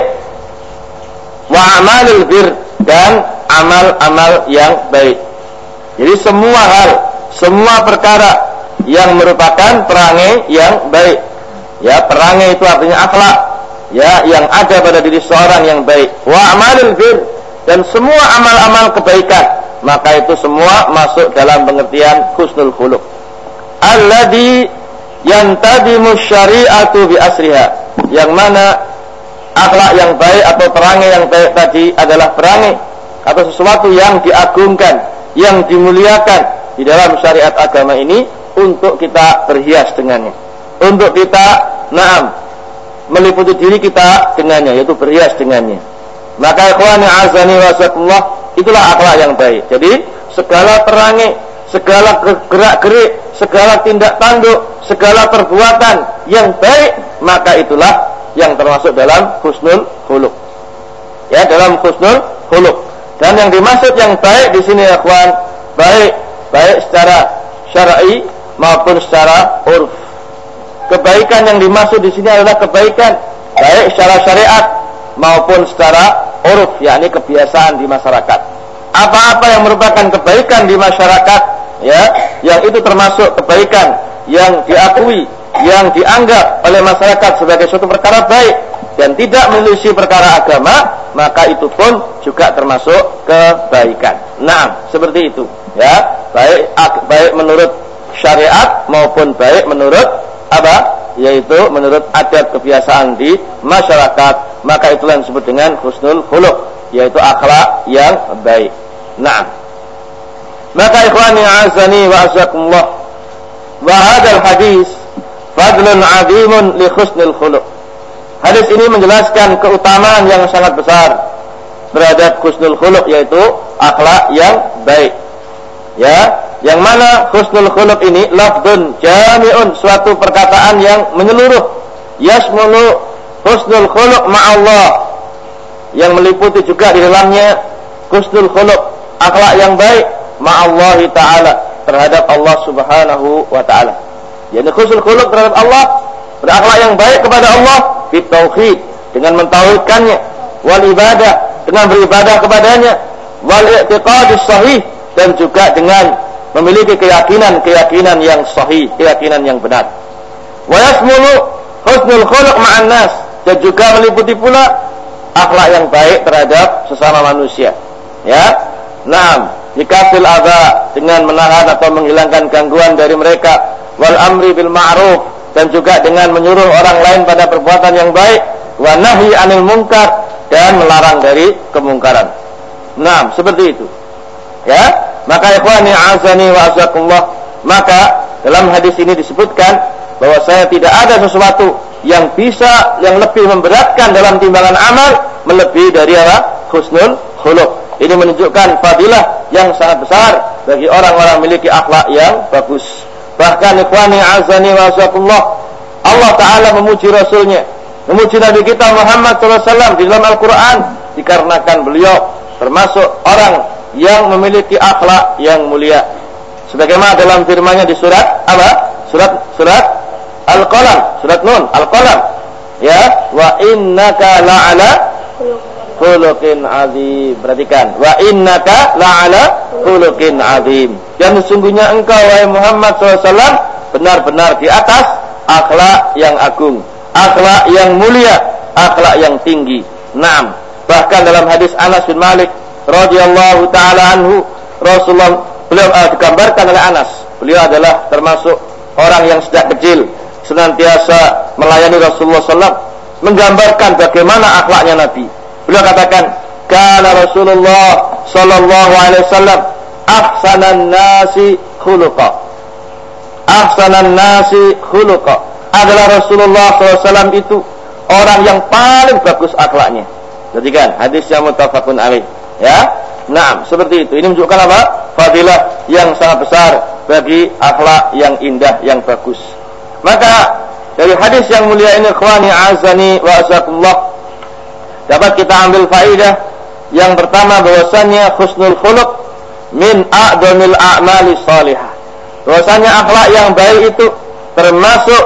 wa amalil bir, dan amal-amal yang baik. Jadi semua hal, semua perkara yang merupakan perangai yang baik. Ya, perangai itu artinya akhlak, ya, yang ada pada diri seorang yang baik. Wa amalil bir, dan semua amal-amal kebaikan, maka itu semua masuk dalam pengertian husnul khuluq. Alladhi yantadimu syari'atu bi asriha, yang mana akhlak yang baik atau perangai yang baik tadi adalah perangai atau sesuatu yang diagungkan, yang dimuliakan di dalam syariat agama ini untuk kita berhias dengannya, untuk kita meliputi diri kita dengannya, yaitu berhias dengannya. Maka ikhwani azani wasakumullah, itulah akhlak yang baik. Jadi segala perangai, segala gerak-gerik, segala tindak tanduk, segala perbuatan yang baik, maka itulah yang termasuk dalam husnul khuluq. Ya, dalam husnul khuluq. Dan yang dimaksud yang baik di sini ya ikhwan, baik secara syar'i maupun secara urf. Kebaikan yang dimaksud di sini adalah kebaikan baik secara syariat maupun secara urf, yakni kebiasaan di masyarakat. Apa-apa yang merupakan kebaikan di masyarakat, ya, yang itu termasuk kebaikan yang diakui, yang dianggap oleh masyarakat sebagai suatu perkara baik dan tidak menyelisih perkara agama, maka itu pun juga termasuk kebaikan. Nah, seperti itu, ya, baik menurut syariat maupun baik menurut apa? Yaitu menurut adat kebiasaan di masyarakat, maka itulah yang disebut dengan husnul khuluq, yaitu akhlak yang baik. Nah, maka ikhwani azani wa azakumullah, wa hadzal hadis fadlun 'azimun li husnil khuluq. Hadis ini menjelaskan keutamaan yang sangat besar terhadap husnul khuluq, yaitu akhlak yang baik. Ya, yang mana husnul khuluq ini lafdun jami'un, suatu perkataan yang menyeluruh, yasmulu husnul khuluq ma'allah, yang meliputi juga di dalamnya husnul khuluq, akhlak yang baik ma'allahi ta'ala, terhadap Allah subhanahu wa ta'ala. Yani husnul khuluq terhadap Allah, berakhlak yang baik kepada Allah, fit tauhid, dengan mentauhidkannya, wal ibadah, dengan beribadah kepadanya, wal i'tiqadus sahih, dan juga dengan memiliki keyakinan yang sahih, keyakinan yang benar. Wa yasmulu husnul khuluq ma'an nas, dan juga meliputi pula akhlak yang baik terhadap sesama manusia. Ya, naam, bikafil adza, dengan menahan atau menghilangkan gangguan dari mereka, wal amri bil ma'ruf, dan juga dengan menyuruh orang lain pada perbuatan yang baik, wa nahyi anil munkar, dan melarang dari kemungkaran. Naam, seperti itu. Ya, maka ikhwani azani wa azakumullah, maka dalam hadis ini disebutkan bahwa saya tidak ada sesuatu yang bisa, yang lebih memberatkan dalam timbangan amal melebihi dari apa? Husnul khuluq. Ini menunjukkan fadilah yang sangat besar bagi orang-orang memiliki akhlak yang bagus. Bahkan ikhwani azani wa azakumullah, Allah Ta'ala memuji Rasulnya, memuji Nabi kita Muhammad SAW di dalam Al-Quran, dikarenakan beliau termasuk orang yang memiliki akhlak yang mulia. Sebagaimana dalam firman-Nya di surat apa? Surat Al-Qalam, surat Nun, Al-Qalam. Ya, wa innaka la'ala khuluqin azim. Perhatikan, wa innaka la'ala khuluqin azim. Dan sesungguhnya engkau wahai Muhammad SAW benar-benar di atas akhlak yang agung, akhlak yang mulia, akhlak yang tinggi. Naam. Bahkan dalam hadis Anas bin Malik radhiyallahu taala anhu, Rasulullah beliau digambarkan oleh Anas. Beliau adalah termasuk orang yang sejak kecil senantiasa melayani Rasulullah SAW, menggambarkan bagaimana akhlaknya Nabi. Beliau katakan, kana Rasulullah sallallahu alaihi wasallam ahsanan nasi khuluqa. Ahsanan nasi khuluqa. Adalah Rasulullah SAW itu orang yang paling bagus akhlaknya. Jadi kan hadis yang muttafaqun alaih. Ya, nah seperti itu. Ini menunjukkan apa? Fadilah yang sangat besar bagi akhlak yang indah, yang bagus. Maka dari hadis yang mulia ini, ikhwani azani wa azakumullah, dapat kita ambil faidah yang pertama, bahwasannya husnul khuluq min a'dhamil a'mali salihah. Bahwasannya akhlak yang baik itu termasuk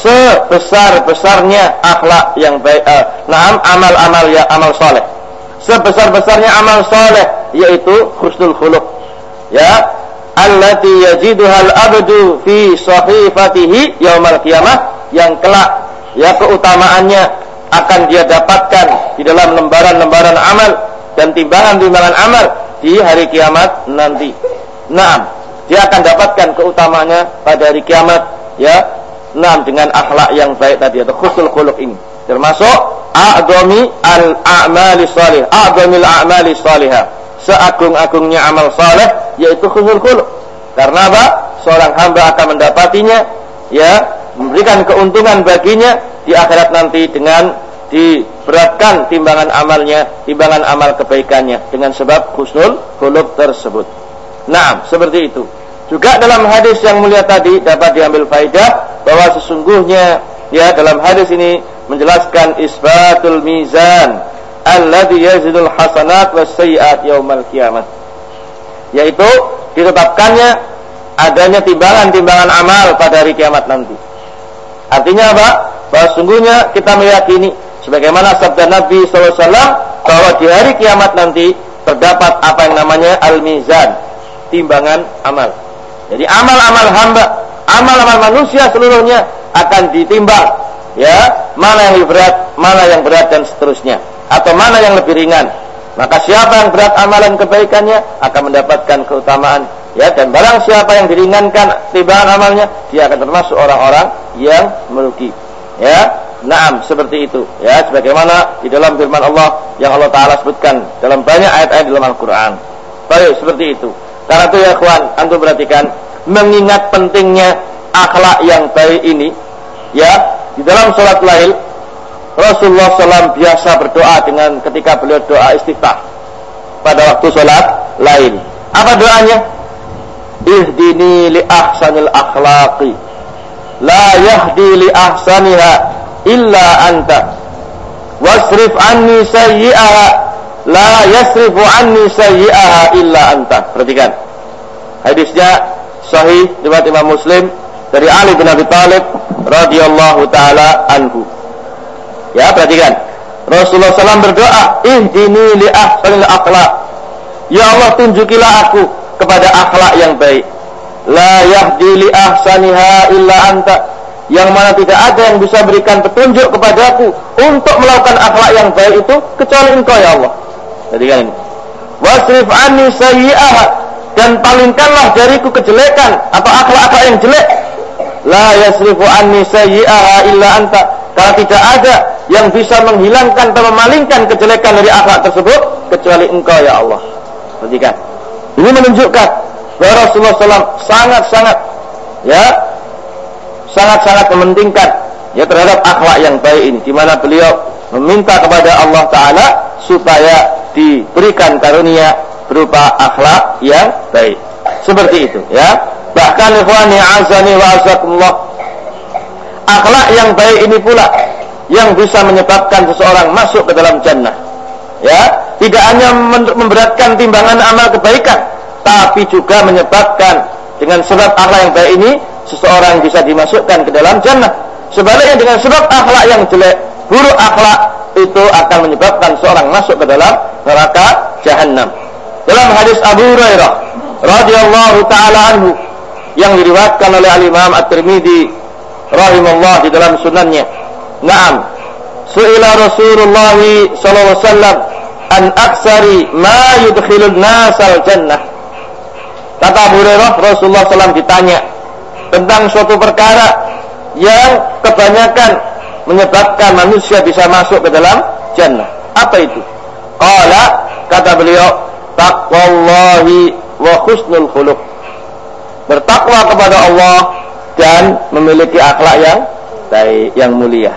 sebesar-besarnya akhlak yang baik. Amal-amal ya, amal saleh. Sebesar-besarnya amal saleh yaitu husnul khuluq. Ya, allati yajiduhal abdu fi sahifatihi yaumal qiyamah, yang kelak ya keutamaannya akan dia dapatkan di dalam lembaran-lembaran amal dan timbangan-timbangan amal di hari kiamat nanti. Naam, dia akan dapatkan keutamaannya pada hari kiamat ya. Naam, dengan akhlak yang baik tadi atau husnul khuluq ini termasuk a'dhami al-a'mali salih, a'dhamil a'mali salihah, seagung-agungnya amal saleh yaitu husnul khuluq. Karena apa? Seorang hamba akan mendapatinya ya, memberikan keuntungan baginya di akhirat nanti dengan diberatkan timbangan amalnya, timbangan amal kebaikannya dengan sebab husnul khuluq tersebut. Nah, seperti itu. Juga dalam hadis yang mulia tadi dapat diambil faidah bahwa sesungguhnya ya dalam hadis ini menjelaskan isbatul mizan alladhi yazidul hasanat was sayyiat yaumal qiyamah, yaitu ditetapkannya adanya timbangan-timbangan amal pada hari kiamat nanti. Artinya apa? Bahwa sungguhnya kita meyakini sebagaimana sabda Nabi SAW bahwa di hari kiamat nanti terdapat apa yang namanya al-mizan, timbangan amal. Jadi amal-amal hamba, amal-amal manusia seluruhnya akan ditimbang ya, mana yang lebih berat, mana yang berat dan seterusnya, atau mana yang lebih ringan. Maka siapa yang berat amalan kebaikannya akan mendapatkan keutamaan ya, dan barang siapa yang diringankan timbangan amalnya, dia akan termasuk orang-orang yang merugi ya. Naam, seperti itu ya, sebagaimana di dalam firman Allah yang Allah Ta'ala sebutkan dalam banyak ayat-ayat dalam Al-Quran. Baik, seperti itu. Karena itu ya kawan, antum perhatikan, mengingat pentingnya akhlak yang baik ini ya, di dalam sholat lail Rasulullah SAW biasa berdoa dengan ketika beliau doa istiftah pada waktu sholat lail. Apa doanya? Ihdini li ahsanil akhlaqi la yahdi li ahsaniha illa anta wasrif anni sayyi'aha la yasrifu anni sayyi'aha illa anta. Perhatikan, hadisnya sahih riwayat Imam Muslim dari Ali bin Abi Thalib radhiyallahu taala anhu. Ya, perhatikan, Rasulullah SAW berdoa, ihdini li ahsanil akhlaq, ya Allah tunjukilah aku kepada akhlak yang baik. La yahdi li ahsaniha illa anta, yang mana tidak ada yang bisa berikan petunjuk kepadaku untuk melakukan akhlak yang baik itu kecuali Engkau ya Allah. Perhatikan ini. Wasrif anni sayyi'aha, dan palingkanlah dariku kejelekan atau akhlak-akhlak yang jelek. La yasrifu anni sayyi'aha illa anta, karena tidak ada yang bisa menghilangkan atau memalingkan kejelekan dari akhlak tersebut kecuali Engkau ya Allah. Perhatikan, ini menunjukkan bahwa Rasulullah SAW sangat-sangat mementingkan ya terhadap akhlak yang baik ini, di mana beliau meminta kepada Allah Ta'ala supaya diberikan karunia berupa akhlak yang baik. Seperti itu ya. Bahkan ikhwani azani wa azakumullah, akhlak yang baik ini pula yang bisa menyebabkan seseorang masuk ke dalam jannah ya. Tidak hanya memberatkan timbangan amal kebaikan, tapi juga menyebabkan dengan sebab akhlak yang baik ini seseorang bisa dimasukkan ke dalam jannah. Sebaliknya dengan sebab akhlak yang jelek, buruk akhlak itu akan menyebabkan seorang masuk ke dalam neraka jahanam. Dalam hadis Abu Hurairah radhiyallahu taala anhu yang diriwayatkan oleh Al-Imam At-Tirmidzi rahimahullah di dalam sunannya. Naam, su'ila Rasulullah sallallahu alaihi wasallam an aksari ma yudkhilun nasal jannah. Kata Abu Hurairah, Rasulullah SAW ditanya tentang suatu perkara yang kebanyakan menyebabkan manusia bisa masuk ke dalam jannah. Apa itu? Qala, kata beliau, taqwallahi wa husnul khuluq. Bertakwa kepada Allah dan memiliki akhlak yang baik, yang mulia.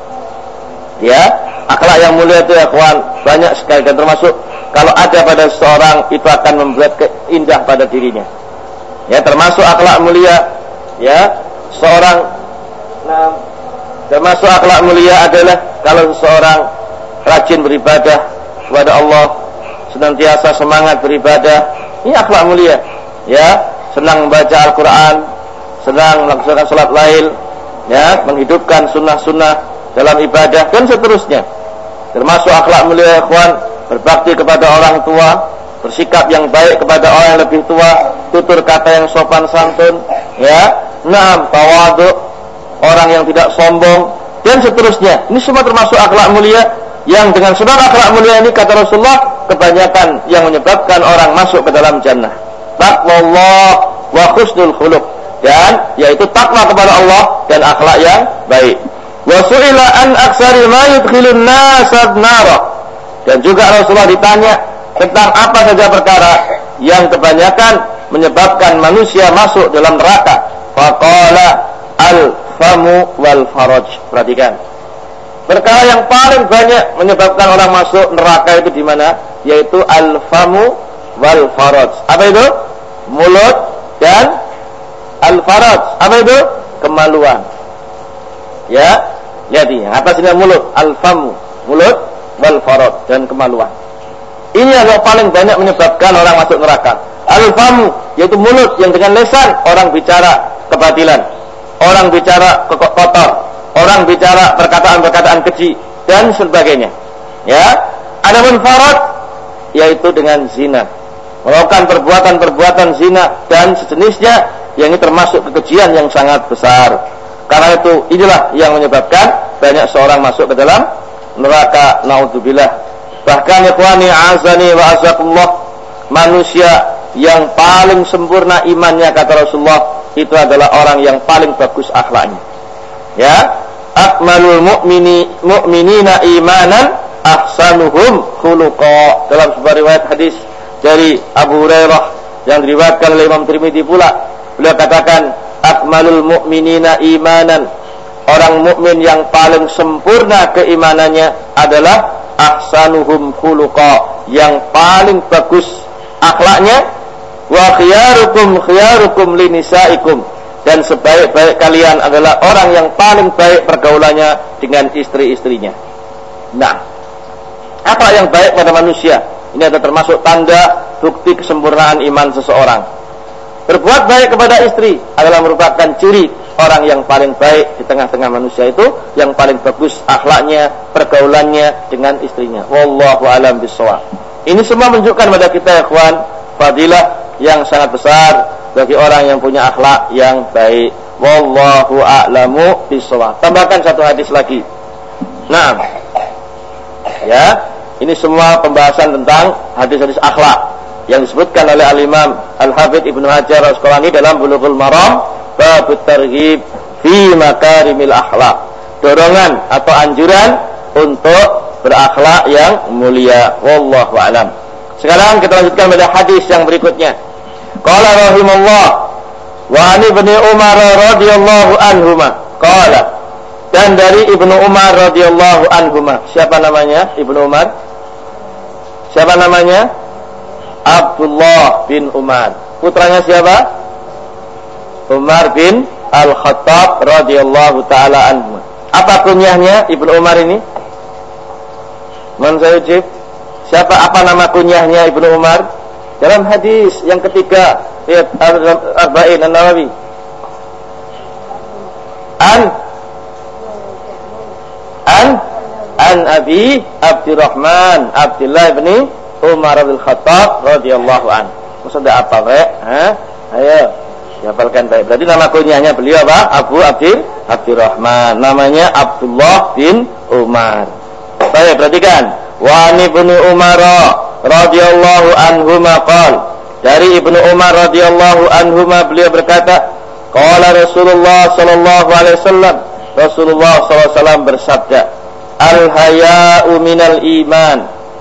Ya, akhlak yang mulia itu ya kawan, banyak sekali, dan termasuk kalau ada pada seorang itu akan membuat indah pada dirinya. Ya, termasuk akhlak mulia, ya, seorang. Nah, termasuk akhlak mulia adalah kalau seseorang rajin beribadah kepada Allah, senantiasa semangat beribadah. Ini akhlak mulia. Ya, senang membaca Al-Quran, senang melaksanakan salat lail, ya, menghidupkan sunnah-sunnah dalam ibadah dan seterusnya. Termasuk akhlak mulia, ikhwan, berbakti kepada orang tua, bersikap yang baik kepada orang yang lebih tua, tutur kata yang sopan santun, ya, naam, tawadhu, orang yang tidak sombong dan seterusnya. Ini semua termasuk akhlak mulia yang dengan sebab akhlak mulia ini, kata Rasulullah, kebanyakan yang menyebabkan orang masuk ke dalam jannah. Taqwallah wa husnul khuluq, dan yaitu takwa kepada Allah dan akhlak yang baik. Wa su'ila an aksari ma yudkhilun nasa nara, dan juga Rasulullah ditanya tentang apa saja perkara yang kebanyakan menyebabkan manusia masuk dalam neraka. Faqala al-famu wal faraj. Perhatikan, perkara yang paling banyak menyebabkan orang masuk neraka itu di mana? Yaitu al-famu wal faraj. Apa itu? Mulut dan al-faraj. Apa itu? Kemaluan. Ya, lihat ini atasnya mulut, al-famu, mulut, wal faraj, dan kemaluan. Ini adalah paling banyak menyebabkan orang masuk neraka. Al-famu, yaitu mulut yang dengan lisan orang bicara kebatilan, orang bicara kotor, orang bicara perkataan-perkataan keji dan sebagainya. Ya, adapun faraj yaitu dengan zina, melakukan perbuatan-perbuatan zina dan sejenisnya, yang ini termasuk kekejian yang sangat besar. Karena itu inilah yang menyebabkan banyak seorang masuk ke dalam neraka, naudzubillah. Bahkan ikhwani azani wa azakumullah, manusia yang paling sempurna imannya, kata Rasulullah, itu adalah orang yang paling bagus akhlaknya. Ya, akmalul mu'minina imanan ahsanuhum khuluqa. Dalam sebuah riwayat hadis dari Abu Hurairah yang diriwayatkan oleh Imam Tirmidzi pula, beliau katakan, akmalul mu'minina imanan, orang mukmin yang paling sempurna keimanannya adalah ahsanuhum khuluqa, yang paling bagus akhlaknya. Wa khiyarukum linisaikum, dan sebaik-baik kalian adalah orang yang paling baik pergaulannya dengan istri-istrinya. Nah, apa yang baik pada manusia? Ini adalah termasuk tanda bukti kesempurnaan iman seseorang. Berbuat baik kepada istri adalah merupakan ciri orang yang paling baik di tengah-tengah manusia, itu yang paling bagus akhlaknya, pergaulannya dengan istrinya. Wallahu a'lam bishawab. Ini semua menunjukkan pada kita, ya ikhwan, fadilah yang sangat besar bagi orang yang punya akhlak yang baik. Wallahu a'lamu bishawab. Tambahkan satu hadis lagi. Nah, ya, ini semua pembahasan tentang hadis-hadis akhlak yang disebutkan oleh Al-Imam Al-Hafidz Ibnu Hajar Al-Asqalani dalam Bulughul Maram, bab targhib fi makarimil akhlak, dorongan atau anjuran untuk berakhlak yang mulia. Wallahu a'lam. Sekarang kita lanjutkan pada hadis yang berikutnya. Qala rahimahullah wa an Ibnu Umar radhiyallahu anhuma qala, dan dari Ibnu Umar radhiyallahu anhuma. Siapa namanya Ibnu Umar? Siapa namanya? Abdullah bin Umar. Putranya siapa? Umar bin Al-Khattab radhiyallahu taala anhu. Apa kunyahnya Ibnu Umar ini? Man saya ujib. Siapa, apa nama kunyahnya Ibnu Umar? Dalam hadis yang ketiga, lihat Arba'in An-Nawawi. an Abi Abdurrahman Abdullah bin Umar bin Khattab radhiyallahu an. Maksudnya apa, Pak? Ayo, dihafalkan baik. Berarti nama kunyahnya beliau apa? Abdurrahman. Namanya Abdullah bin Umar. Baik, perhatikan. Wa ibnu Umar radhiyallahu anhuma qala. Dari Ibnu Umar radhiyallahu anhuma beliau berkata, qala Rasulullah sallallahu alaihi wasallam. Rasulullah sallallahu alaihi wasallam bersabda, al-haya'u minal iman.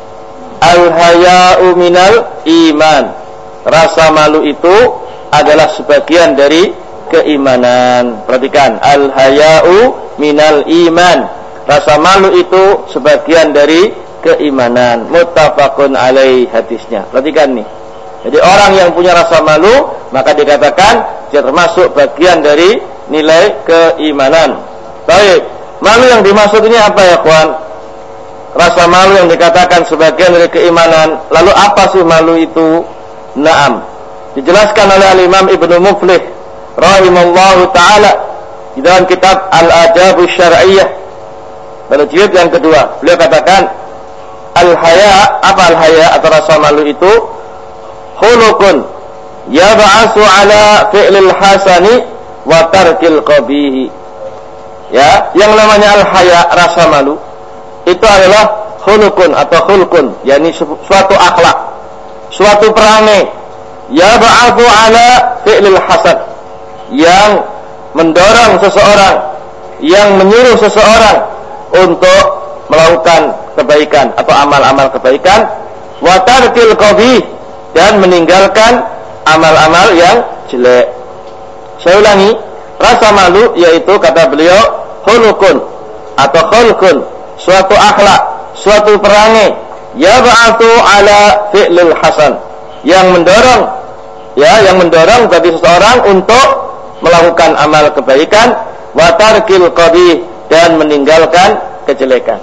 Al-haya'u minal iman. Rasa malu itu adalah sebagian dari keimanan. Perhatikan, al-haya'u minal iman. Rasa malu itu sebagian dari keimanan. Muttafaqun alaih hadisnya. Perhatikan nih. Jadi orang yang punya rasa malu, maka dikatakan dia termasuk bagian dari nilai keimanan. Baik, malu yang dimaksud ini apa ya, kawan? Rasa malu yang dikatakan sebagian dari keimanan. Lalu apa sih malu itu? Naam, dijelaskan oleh Al-Imam Ibnu Muflih rahimallahu ta'ala di dalam kitab Al-Adabus Syar'iyyah pada jilid yang kedua. Beliau katakan, al-haya, apa al-haya atau rasa malu itu? Khuluqun yab'asu ala fi'lil hasani wa tarkil qabihi. Ya, yang namanya al-haya, rasa malu, itu adalah khuluqun atau khulqun, yakni suatu akhlak, suatu perangai, yab'asu ala fi'lil hasan, yang mendorong seseorang, yang menyuruh seseorang untuk melakukan kebaikan atau amal-amal kebaikan, wa tarkil qabih, dan meninggalkan amal-amal yang jelek. Saya ulangi, rasa malu yaitu kata beliau khuluqun atau khulqun, suatu akhlak, suatu perangai, yab'atu ala fi'lil hasan, yang mendorong, ya, yang mendorong bagi seseorang untuk melakukan amal kebaikan, wa tarkil qabih, dan meninggalkan kejelekan.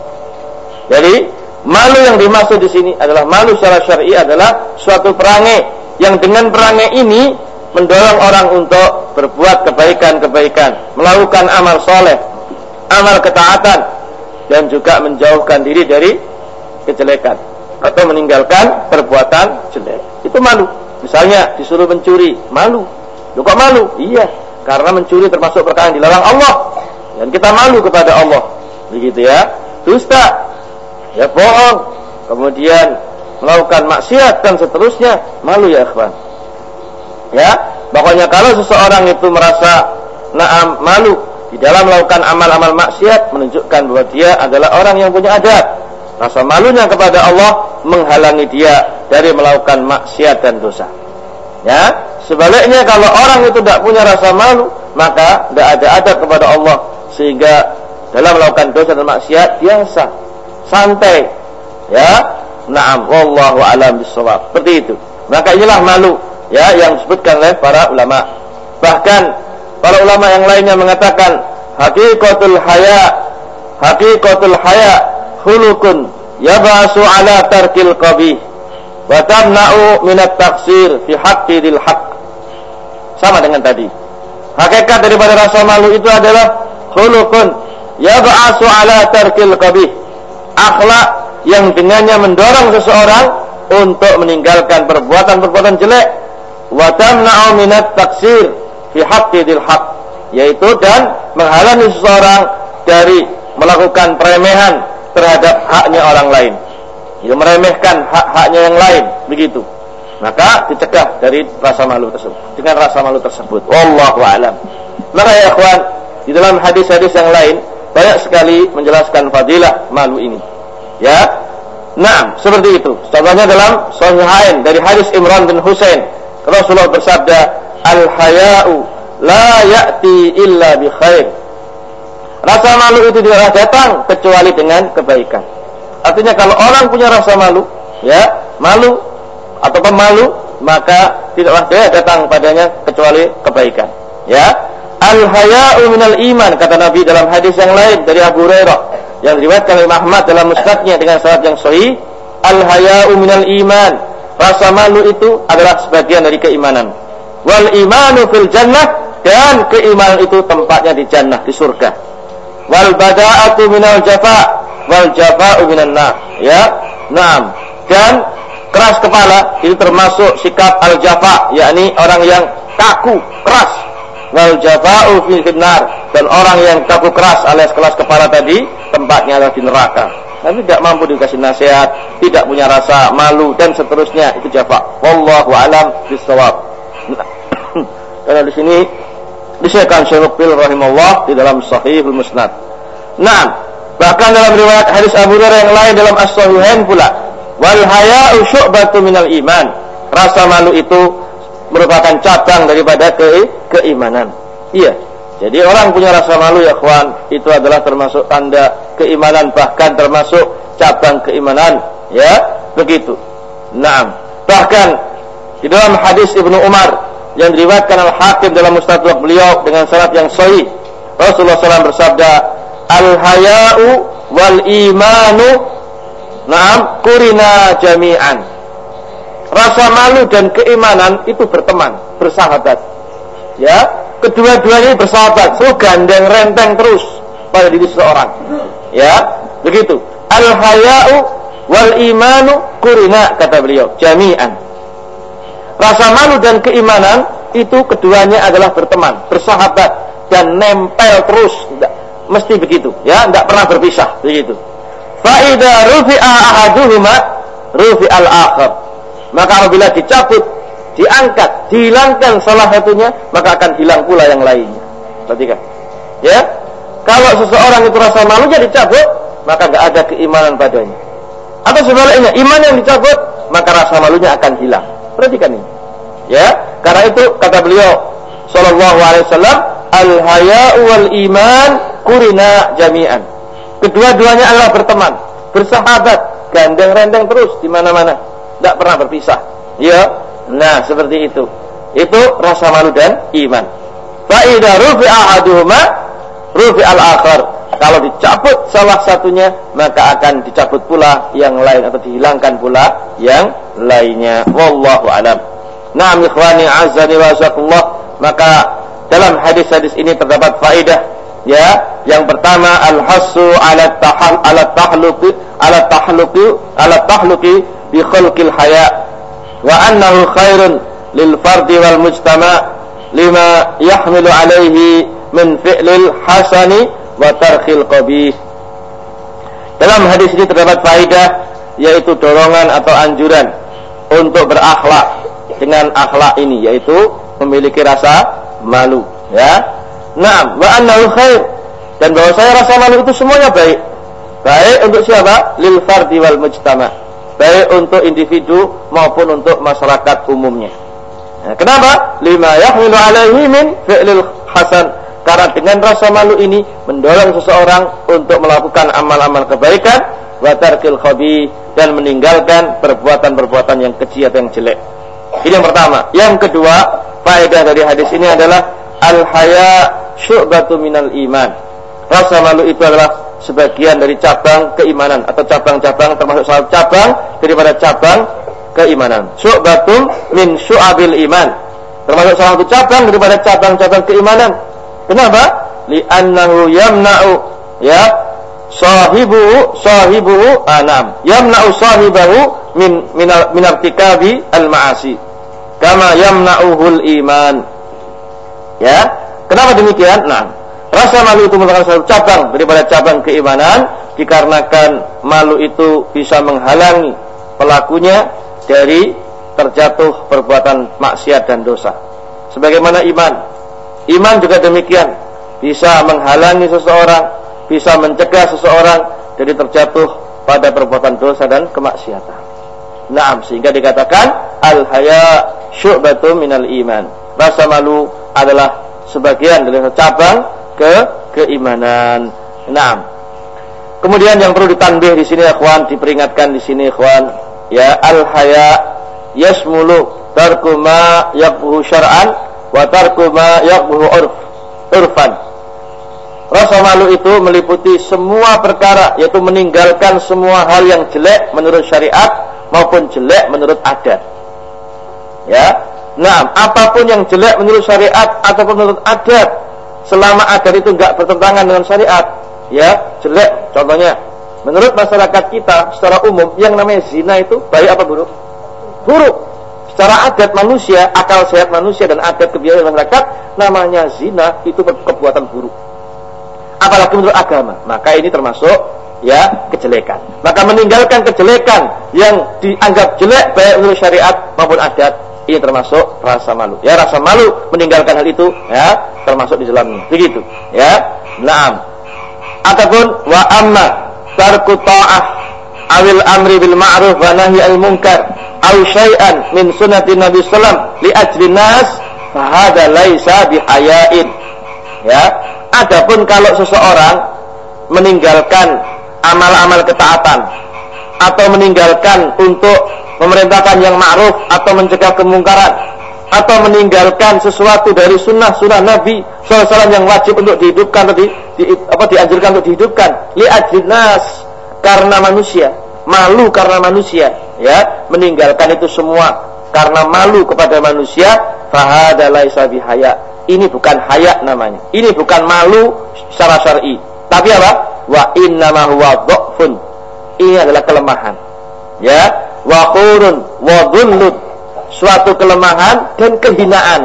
Jadi malu yang dimaksud di sini adalah malu secara syar'i adalah suatu perangai yang dengan perangai ini mendorong orang untuk berbuat kebaikan-kebaikan, melakukan amal soleh, amal ketaatan, dan juga menjauhkan diri dari kejelekan atau meninggalkan perbuatan jelek. Itu malu. Misalnya disuruh mencuri, malu. Loh, kok malu? Iya, karena mencuri termasuk perkara yang dilarang Allah, dan kita malu kepada Allah. Begitu ya. Dusta, ya bohong, kemudian melakukan maksiat dan seterusnya, malu ya ikhwan. Ya, pokoknya kalau seseorang itu merasa malu di dalam melakukan amal-amal maksiat, menunjukkan bahwa dia adalah orang yang punya adab. Rasa malunya kepada Allah menghalangi dia dari melakukan maksiat dan dosa. Ya, sebaliknya kalau orang itu tidak punya rasa malu, maka tidak ada adab kepada Allah, sehingga dalam melakukan dosa dan maksiat biasa, santai, ya. Na'am, wallahu a'lam bishawab. Seperti itu. Maka inilah malu, ya, yang disebutkan oleh para ulama. Bahkan para ulama yang lainnya mengatakan haqiqatul haya khuluqun yab'asu ala tarkil qabih wa tamna'u minat taqsir fi haqqi dil haqq. Sama dengan tadi. Hakikat daripada rasa malu itu adalah khuluqun yab'asu ala tarkil qabih, akhlak yang dengannya mendorong seseorang untuk meninggalkan perbuatan-perbuatan jelek, wa tamna'u minat taqsir fi haqqi dil haqq, yaitu dan menghalangi seseorang dari melakukan peremehan terhadap haknya orang lain, ya, meremehkan hak-haknya yang lain, begitu. Maka dicegah dari rasa malu tersebut, dengan rasa malu tersebut. Wallahu a'lam. Maka ya ikhwan, di dalam hadis-hadis yang lain banyak sekali menjelaskan fadilah malu ini. Ya, nah seperti itu. Contohnya dalam Sahihain dari hadis Imran bin Husain, Rasulullah bersabda, al-haya'u la ya'ti illa bi khair. Rasa malu itu tidak datang kecuali dengan kebaikan. Artinya kalau orang punya rasa malu, ya, malu atau pemalu, maka tidaklah dia datang padanya kecuali kebaikan. Ya, al-haya'u minal iman, kata Nabi dalam hadis yang lain dari Abu Hurairah yang diriwayatkan oleh Ahmad dalam musnadnya dengan sanad yang sahih. Al-haya'u minal iman, rasa malu itu adalah sebagian dari keimanan. Wal imanu fil jannah, dan keimanan itu tempatnya di jannah, di surga. Wal bada'atu minal jafa, wal jafa'u minan nar. Ya. Naam. Dan keras kepala itu termasuk sikap al-jafa, yakni orang yang kaku, keras. Wal jafa'u fil nar, dan orang yang kaku keras alias keras kepala tadi tempatnya adalah di neraka. Tapi tidak mampu dikasih nasihat, tidak punya rasa malu dan seterusnya, itu jafa. Wallahu a'lam bishawab. Karena di sini disebutkan Syekh Muqbil rahimahullah di dalam Sahihul Musnad. Nah, bahkan dalam riwayat hadis Abu Hurairah yang lain dalam As-Sahihain pula, wal haya'u syu'batu minal iman. Rasa malu itu merupakan cabang daripada keimanan. Iya. Jadi orang punya rasa malu ya kawan, itu adalah termasuk tanda keimanan, bahkan termasuk cabang keimanan, ya, begitu. Naam. Bahkan di dalam hadis Ibnu Umar yang diriwayatkan Al-Hakim dalam Mustadrak beliau dengan sanad yang sahih, Rasulullah SAW bersabda, al-haya'u wal imanu naam kurina jami'an. Rasa malu dan keimanan itu berteman, bersahabat. Ya, kedua-duanya bersahabat, gandeng renteng terus pada diri seseorang. Ya, begitu. Al-haya'u wal imanu kurina, kata beliau, jami'an. Rasa malu dan keimanan itu keduanya adalah berteman, bersahabat dan nempel terus, mesti begitu, ya, tidak pernah berpisah, begitu. Fa idza rufi'a ahaduhuma rufi'al akhar. Maka apabila dicabut, diangkat, dihilangkan salah satunya, maka akan hilang pula yang lainnya. Perhatikan. Ya. Kalau seseorang itu rasa malunya dicabut, maka enggak ada keimanan padanya. Atau sebaliknya, iman yang dicabut, maka rasa malunya akan hilang. Perhatikan ini. Ya, karena itu kata beliau sallallahu alaihi wasallam, al-haya'u wal iman kurina jami'an. Kedua-duanya adalah berteman, bersahabat, gandeng renteng terus di mana-mana. Tidak pernah berpisah. Ya. Nah, seperti itu. Itu rasa malu dan iman. Fa idza rufi'a ahaduhuma rufi'al akhar. Kalau dicabut salah satunya, maka akan dicabut pula yang lain atau dihilangkan pula yang lainnya. Wallahu a'lam. Naam ikhwani azzani wa jazakumullah. Maka dalam hadis-hadis ini terdapat faedah, ya. Yang pertama, al-hassu ala tahluqi bi khalqil haya, wa annahu khairun lil fardi wal mujtama lima yahmilu alaihi min fi'lil hasani wa tarkhil qabih. Dalam hadis ini terdapat faedah, yaitu dorongan atau anjuran untuk berakhlak dengan akhlak ini, yaitu memiliki rasa malu, ya. Naam, wa annahu khair, dan bahwa saya rasa malu itu semuanya baik. Baik untuk siapa? Lil fardi wal mujtama, baik untuk individu maupun untuk masyarakat umumnya. Nah, kenapa? Lima yahmilu alaihi min fi'lil hasan, karena dengan rasa malu ini mendorong seseorang untuk melakukan amal-amal kebaikan, wa tarkil khabih, dan meninggalkan perbuatan-perbuatan yang keji atau yang jelek. Ini yang pertama. Yang kedua, faedah dari hadis ini adalah al-haya syu'batu minal iman. Rasa malu itu adalah sebagian dari cabang keimanan, atau cabang-cabang, termasuk salah cabang daripada cabang keimanan. Syu'batun min syu'abil iman, termasuk salah satu cabang daripada cabang-cabang keimanan. Kenapa? Li'annahu yamna'u, ya, sahibuhu anam, yamna'u sahibahu min irtikabi al-ma'asi kama yamna'uhul iman. Ya, kenapa demikian? Nah, rasa malu itu merupakan satu cabang daripada cabang keimanan, dikarenakan malu itu bisa menghalangi pelakunya dari terjatuh perbuatan maksiat dan dosa. Sebagaimana iman juga demikian, bisa menghalangi seseorang, bisa mencegah seseorang dari terjatuh pada perbuatan dosa dan kemaksiatan. Naam, sehingga dikatakan al-haya syu'batun minal iman. Rasa malu adalah sebagian dari cabang keimanan. Naam. Kemudian yang perlu ditanbih di sini, ikhwan, diperingatkan di sini, ikhwan, ya, al-haya yasmulu tarku ma yaqbuhu syar'an wa tarku ma yaqbuhu urfan. Rasa malu itu meliputi semua perkara, yaitu meninggalkan semua hal yang jelek menurut syariat maupun jelek menurut adat. Ya. Nah, apapun yang jelek menurut syariat ataupun menurut adat, selama adat itu enggak bertentangan dengan syariat, ya, jelek. Contohnya Menurut masyarakat kita secara umum, yang namanya zina itu baik apa buruk? Buruk. Secara adat manusia, akal sehat manusia dan adat kebiasaan masyarakat, namanya zina itu perbuatan buruk. Apalagi menurut agama, maka ini termasuk ya kejelekan. Maka meninggalkan kejelekan yang dianggap jelek baik menurut syariat maupun adat, ini termasuk rasa malu. Ya, rasa malu meninggalkan hal itu ya termasuk di dalamnya. Begitu. Ya. Naam. Ataupun wa amma tarku ta'ah awil amri bil ma'ruf wa nahyi al munkar aw syai'an min sunnati Nabi sallam li ajli nas fa hadza laisa bihayain. Ya. Adapun kalau seseorang meninggalkan amal-amal ketaatan atau meninggalkan untuk memerintahkan yang ma'ruf atau mencegah kemungkaran atau meninggalkan sesuatu dari sunnah Nabi SAW yang wajib untuk dihidupkan atau dianjurkan untuk dihidupkan li ajlinas karena manusia, malu karena manusia, ya, meninggalkan itu semua karena malu kepada manusia, fahada laisa bihaya. Ini bukan haya namanya. Ini bukan malu secara syar'i. Tapi apa? Wa innama huwa dhafun. Ini adalah kelemahan. Ya, wa qurun wa dhullun, suatu kelemahan dan kehinaan.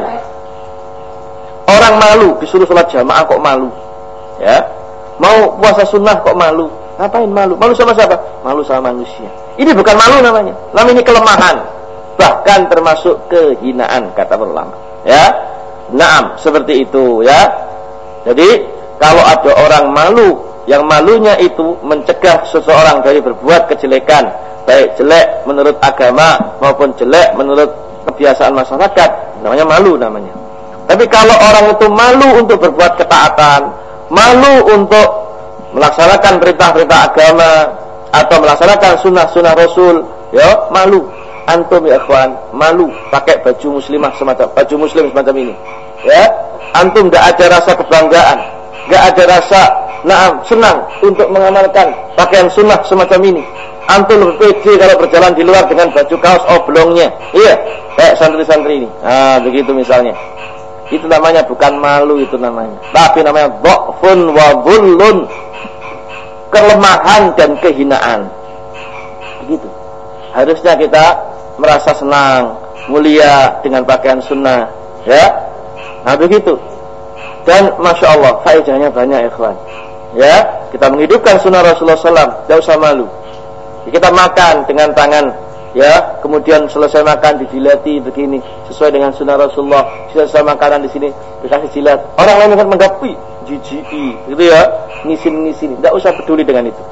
Orang malu disuruh sholat jamaah kok malu. Ya. Mau puasa sunnah kok malu. Ngapain malu? Malu sama siapa? Malu sama manusia. Ini bukan malu namanya. Namanya ini kelemahan. Bahkan termasuk kehinaan kata ulama. Ya. Naam, seperti itu ya. Jadi kalau ada orang malu, yang malunya itu mencegah seseorang dari berbuat kejelekan, baik jelek menurut agama maupun jelek menurut kebiasaan masyarakat, namanya malu namanya. Tapi kalau orang itu malu untuk berbuat ketaatan, malu untuk melaksanakan perintah-perintah agama atau melaksanakan sunnah-sunnah Rasul, ya malu. Antum ya ikhwan, malu pakai baju muslimah semacam baju muslim semacam ini. Ya, antum enggak ada rasa kebanggaan, enggak ada rasa senang untuk mengamalkan pakaian sunnah semacam ini. Antum lebih pede kalau berjalan di luar dengan baju kaos oblongnya. Iya, kayak santri-santri ini. Nah, begitu misalnya. Itu namanya bukan malu, itu namanya. Tapi namanya dhafun wa dhullun. Kelemahan dan kehinaan. Begitu. Harusnya kita merasa senang, mulia dengan pakaian sunnah, ya. Nah begitu. Dan masya Allah, faedahnya banyak, ikhwan. Ya, kita menghidupkan sunnah Rasulullah SAW, tidak usah malu. Kita makan dengan tangan, ya. Kemudian selesai makan dijilati begini, sesuai dengan sunnah Rasulullah. Selesai makanan di sini dikasih jilat. Orang lain akan menggapi, jijiki, gitu ya. Ngisin, tidak usah peduli dengan itu.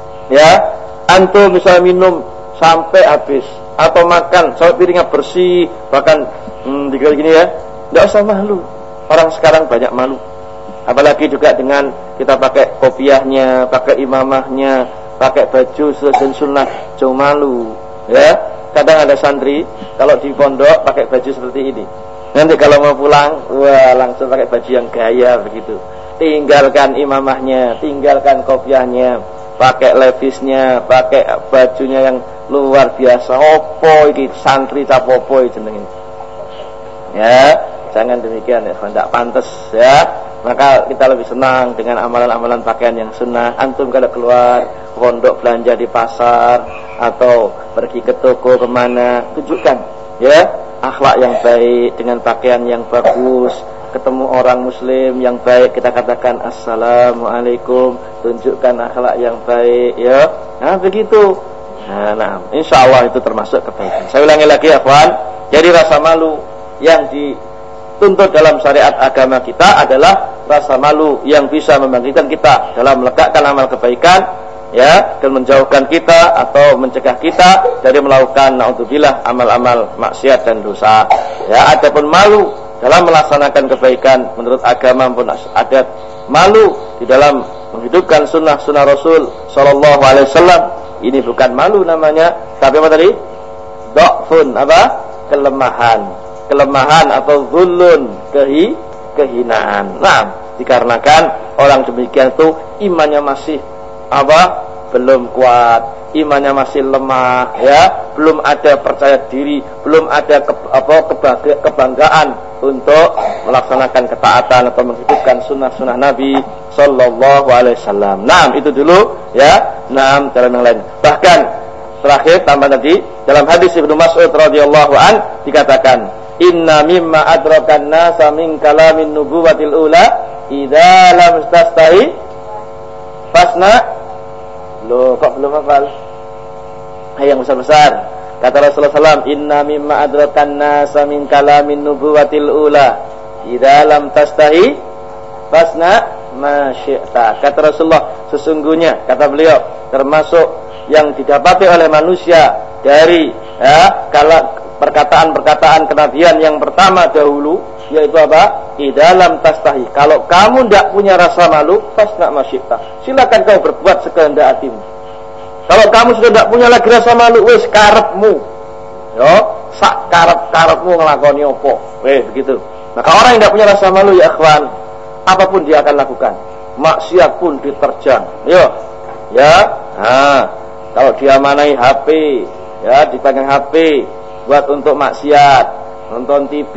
Ya, antum misalnya minum sampai habis atau makan sampai piringnya bersih, bahkan dikira gini ya, tidak usah malu. Orang sekarang banyak malu. Apalagi juga dengan kita pakai kopiahnya, pakai imamahnya, pakai baju dan sunnah, jauh malu. Ya, kadang ada santri kalau di pondok pakai baju seperti ini. Nanti kalau mau pulang, wah langsung pakai baju yang gaya begitu. Tinggalkan imamahnya, tinggalkan kopiahnya, pakai levisnya, pakai bajunya yang luar biasa. Opo iki santri capopo jenenge. Ya, jangan demikian ya, tidak pantas ya. Maka kita lebih senang dengan amalan-amalan pakaian yang sunnah. Antum kalau keluar pondok belanja di pasar atau pergi ke toko kemana, tunjukkan ya akhlak yang baik dengan pakaian yang bagus. Ketemu orang muslim yang baik, kita katakan assalamualaikum, tunjukkan akhlak yang baik ya. Nah begitu. Nah, insyaallah itu termasuk kebaikan. Saya ulangi lagi ya kawan. Jadi rasa malu yang dituntut dalam syariat agama kita adalah rasa malu yang bisa membangkitkan kita dalam meletakkan amal kebaikan, ya, dan menjauhkan kita atau mencegah kita dari melakukan naudzubillah amal-amal maksiat dan dosa. Ya, adapun malu dalam melaksanakan kebaikan menurut agama maupun adat, malu di dalam menghidupkan sunnah-sunnah Rasul Sallallahu Alaihi Wasallam, ini bukan malu namanya, tapi apa tadi? Dhafun, apa? Kelemahan atau dhullun, kehinaan. Nah, dikarenakan orang demikian itu imannya masih apa? Belum kuat, imannya masih lemah, ya, belum ada percaya diri, belum ada kebanggaan untuk melaksanakan ketaatan atau menghidupkan sunnah-sunnah Nabi Sallallahu Alaihi Wasallam. Nah, itu dulu, ya. jalan yang lain. Bahkan terakhir tambah tadi dalam hadis Ibnu Mas'ud radhiyallahu an dikatakan, inna mimma adrakan nasa min kalamin nubuwatil ula idza lam tastahi fasna. Loh, kok belum hafal? Yang besar-besar. Kata Rasulullah SAW, inna mimma adrakan nasa min kalamin nubuwatil ula idza lam tastahi fasna ma syi'ta. Kata Rasulullah, sesungguhnya kata beliau termasuk yang didapati oleh manusia dari perkataan-perkataan kenabian yang pertama dahulu, yaitu apa? Idza lam tastahi. Kalau kamu tidak punya rasa malu, fasna ma syi'ta. Silakan kau berbuat sekehendak hatimu. Kalau kamu sudah tidak punya lagi rasa malu, wis karepmu. Yo, sak karep-karepmu nglakoni apa? Wis begitu. Maka orang yang tidak punya rasa malu ya ikhwan, apapun dia akan lakukan. Maksiat pun diterjang. Yo. Ya. Kalau dia manai HP, ya dipegang HP buat untuk maksiat, nonton TV,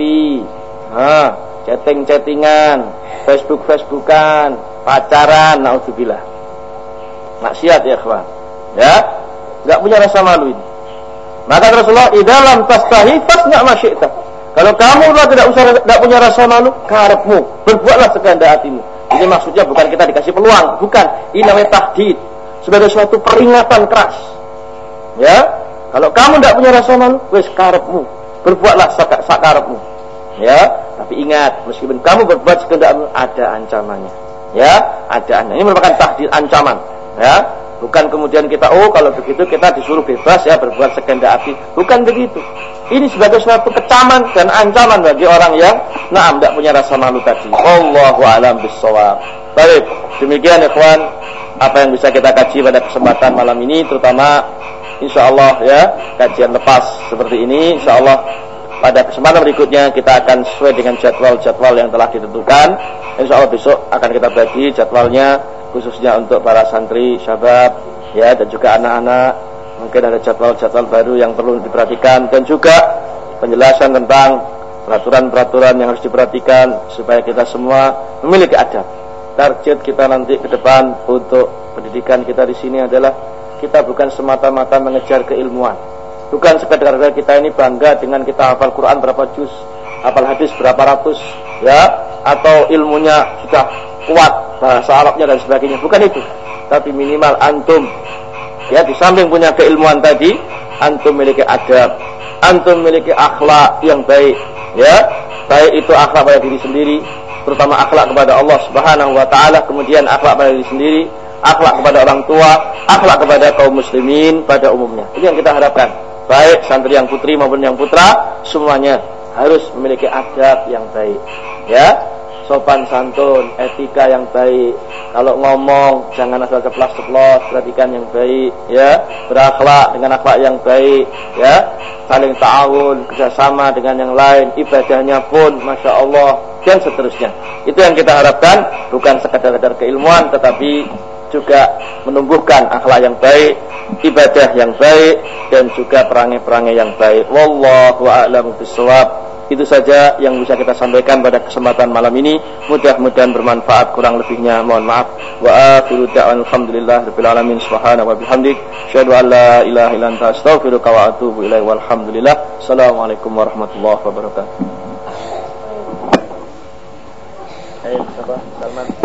chatting-chattingan, Facebook-Facebookan, pacaran, naudzubillah. Maksiat ya ikhwan. Ya, enggak punya rasa malu ini. Maka Rasulullah, "Idza lam tastahi fasna ma syi'ta." Kalau kamu tidak punya rasa malu, karepmu, berbuatlah sekehendak hatimu. Ini maksudnya bukan kita dikasih peluang, bukan. Ini namanya tahdid, sebagai suatu peringatan keras. Ya, kalau kamu tidak punya rasa malu, wis karepmu, berbuatlah sakarepmu. Ya, tapi ingat, meskipun kamu berbuat sekehendakmu, ada ancamannya. Ya, ada ancaman. Ini merupakan tahdid, ancaman. Ya. Bukan kemudian kita, kalau begitu kita disuruh bebas ya berbuat sekehendak hati. Bukan begitu. Ini sebagai suatu kecaman dan ancaman bagi orang yang tidak punya rasa malu tadi. Wallahu a'lam bissawab. Baik, demikian ikhwan apa yang bisa kita kaji pada kesempatan malam ini, terutama insyaallah ya kajian lepas seperti ini. Insyaallah pada kesempatan berikutnya kita akan sesuai dengan jadwal-jadwal yang telah ditentukan. Insyaallah besok akan kita bagi jadwalnya, khususnya untuk para santri, syabab, ya, dan juga anak-anak. Mungkin ada jadwal-jadwal baru yang perlu diperhatikan, dan juga penjelasan tentang peraturan-peraturan yang harus diperhatikan supaya kita semua memiliki adab. Target kita nanti ke depan untuk pendidikan kita di sini adalah kita bukan semata-mata mengejar keilmuan, bukan sekedar kita ini bangga dengan kita hafal Quran berapa juz, hafal hadis berapa ratus, ya, atau ilmunya sudah kuat, bahasa Arabnya dan sebagainya. Bukan itu. Tapi minimal antum, ya, di samping punya keilmuan tadi, antum memiliki adab, antum memiliki akhlak yang baik, ya, baik itu akhlak pada diri sendiri, terutama akhlak kepada Allah Subhanahu wa taala, kemudian akhlak pada diri sendiri, akhlak kepada orang tua, akhlak kepada kaum muslimin pada umumnya. Ini yang kita harapkan. Baik santri yang putri maupun yang putra, semuanya harus memiliki adab yang baik, ya, sopan santun, etika yang baik. Kalau ngomong jangan asal ceplas-ceplos, perhatikan yang baik, ya, berakhlak dengan akhlak yang baik, ya, saling ta'awun, kerjasama dengan yang lain, ibadahnya pun masya Allah, dan seterusnya. Itu yang kita harapkan, bukan sekadar keilmuan, tetapi juga menumbuhkan akhlak yang baik, ibadah yang baik, dan juga perangai-perangai yang baik. Wallahu a'lam bishawab. Itu saja yang bisa kita sampaikan pada kesempatan malam ini. Mudah-mudahan bermanfaat, kurang lebihnya mohon maaf. Wa akhiru da'wan alhamdulillahirabbil alamin. Subhanallahi wa bihamdik, asyhadu an la ilaha illa anta, astaghfiruka wa atubu ilaik. Walhamdulillah. Assalamualaikum warahmatullahi wabarakatuh. Salman.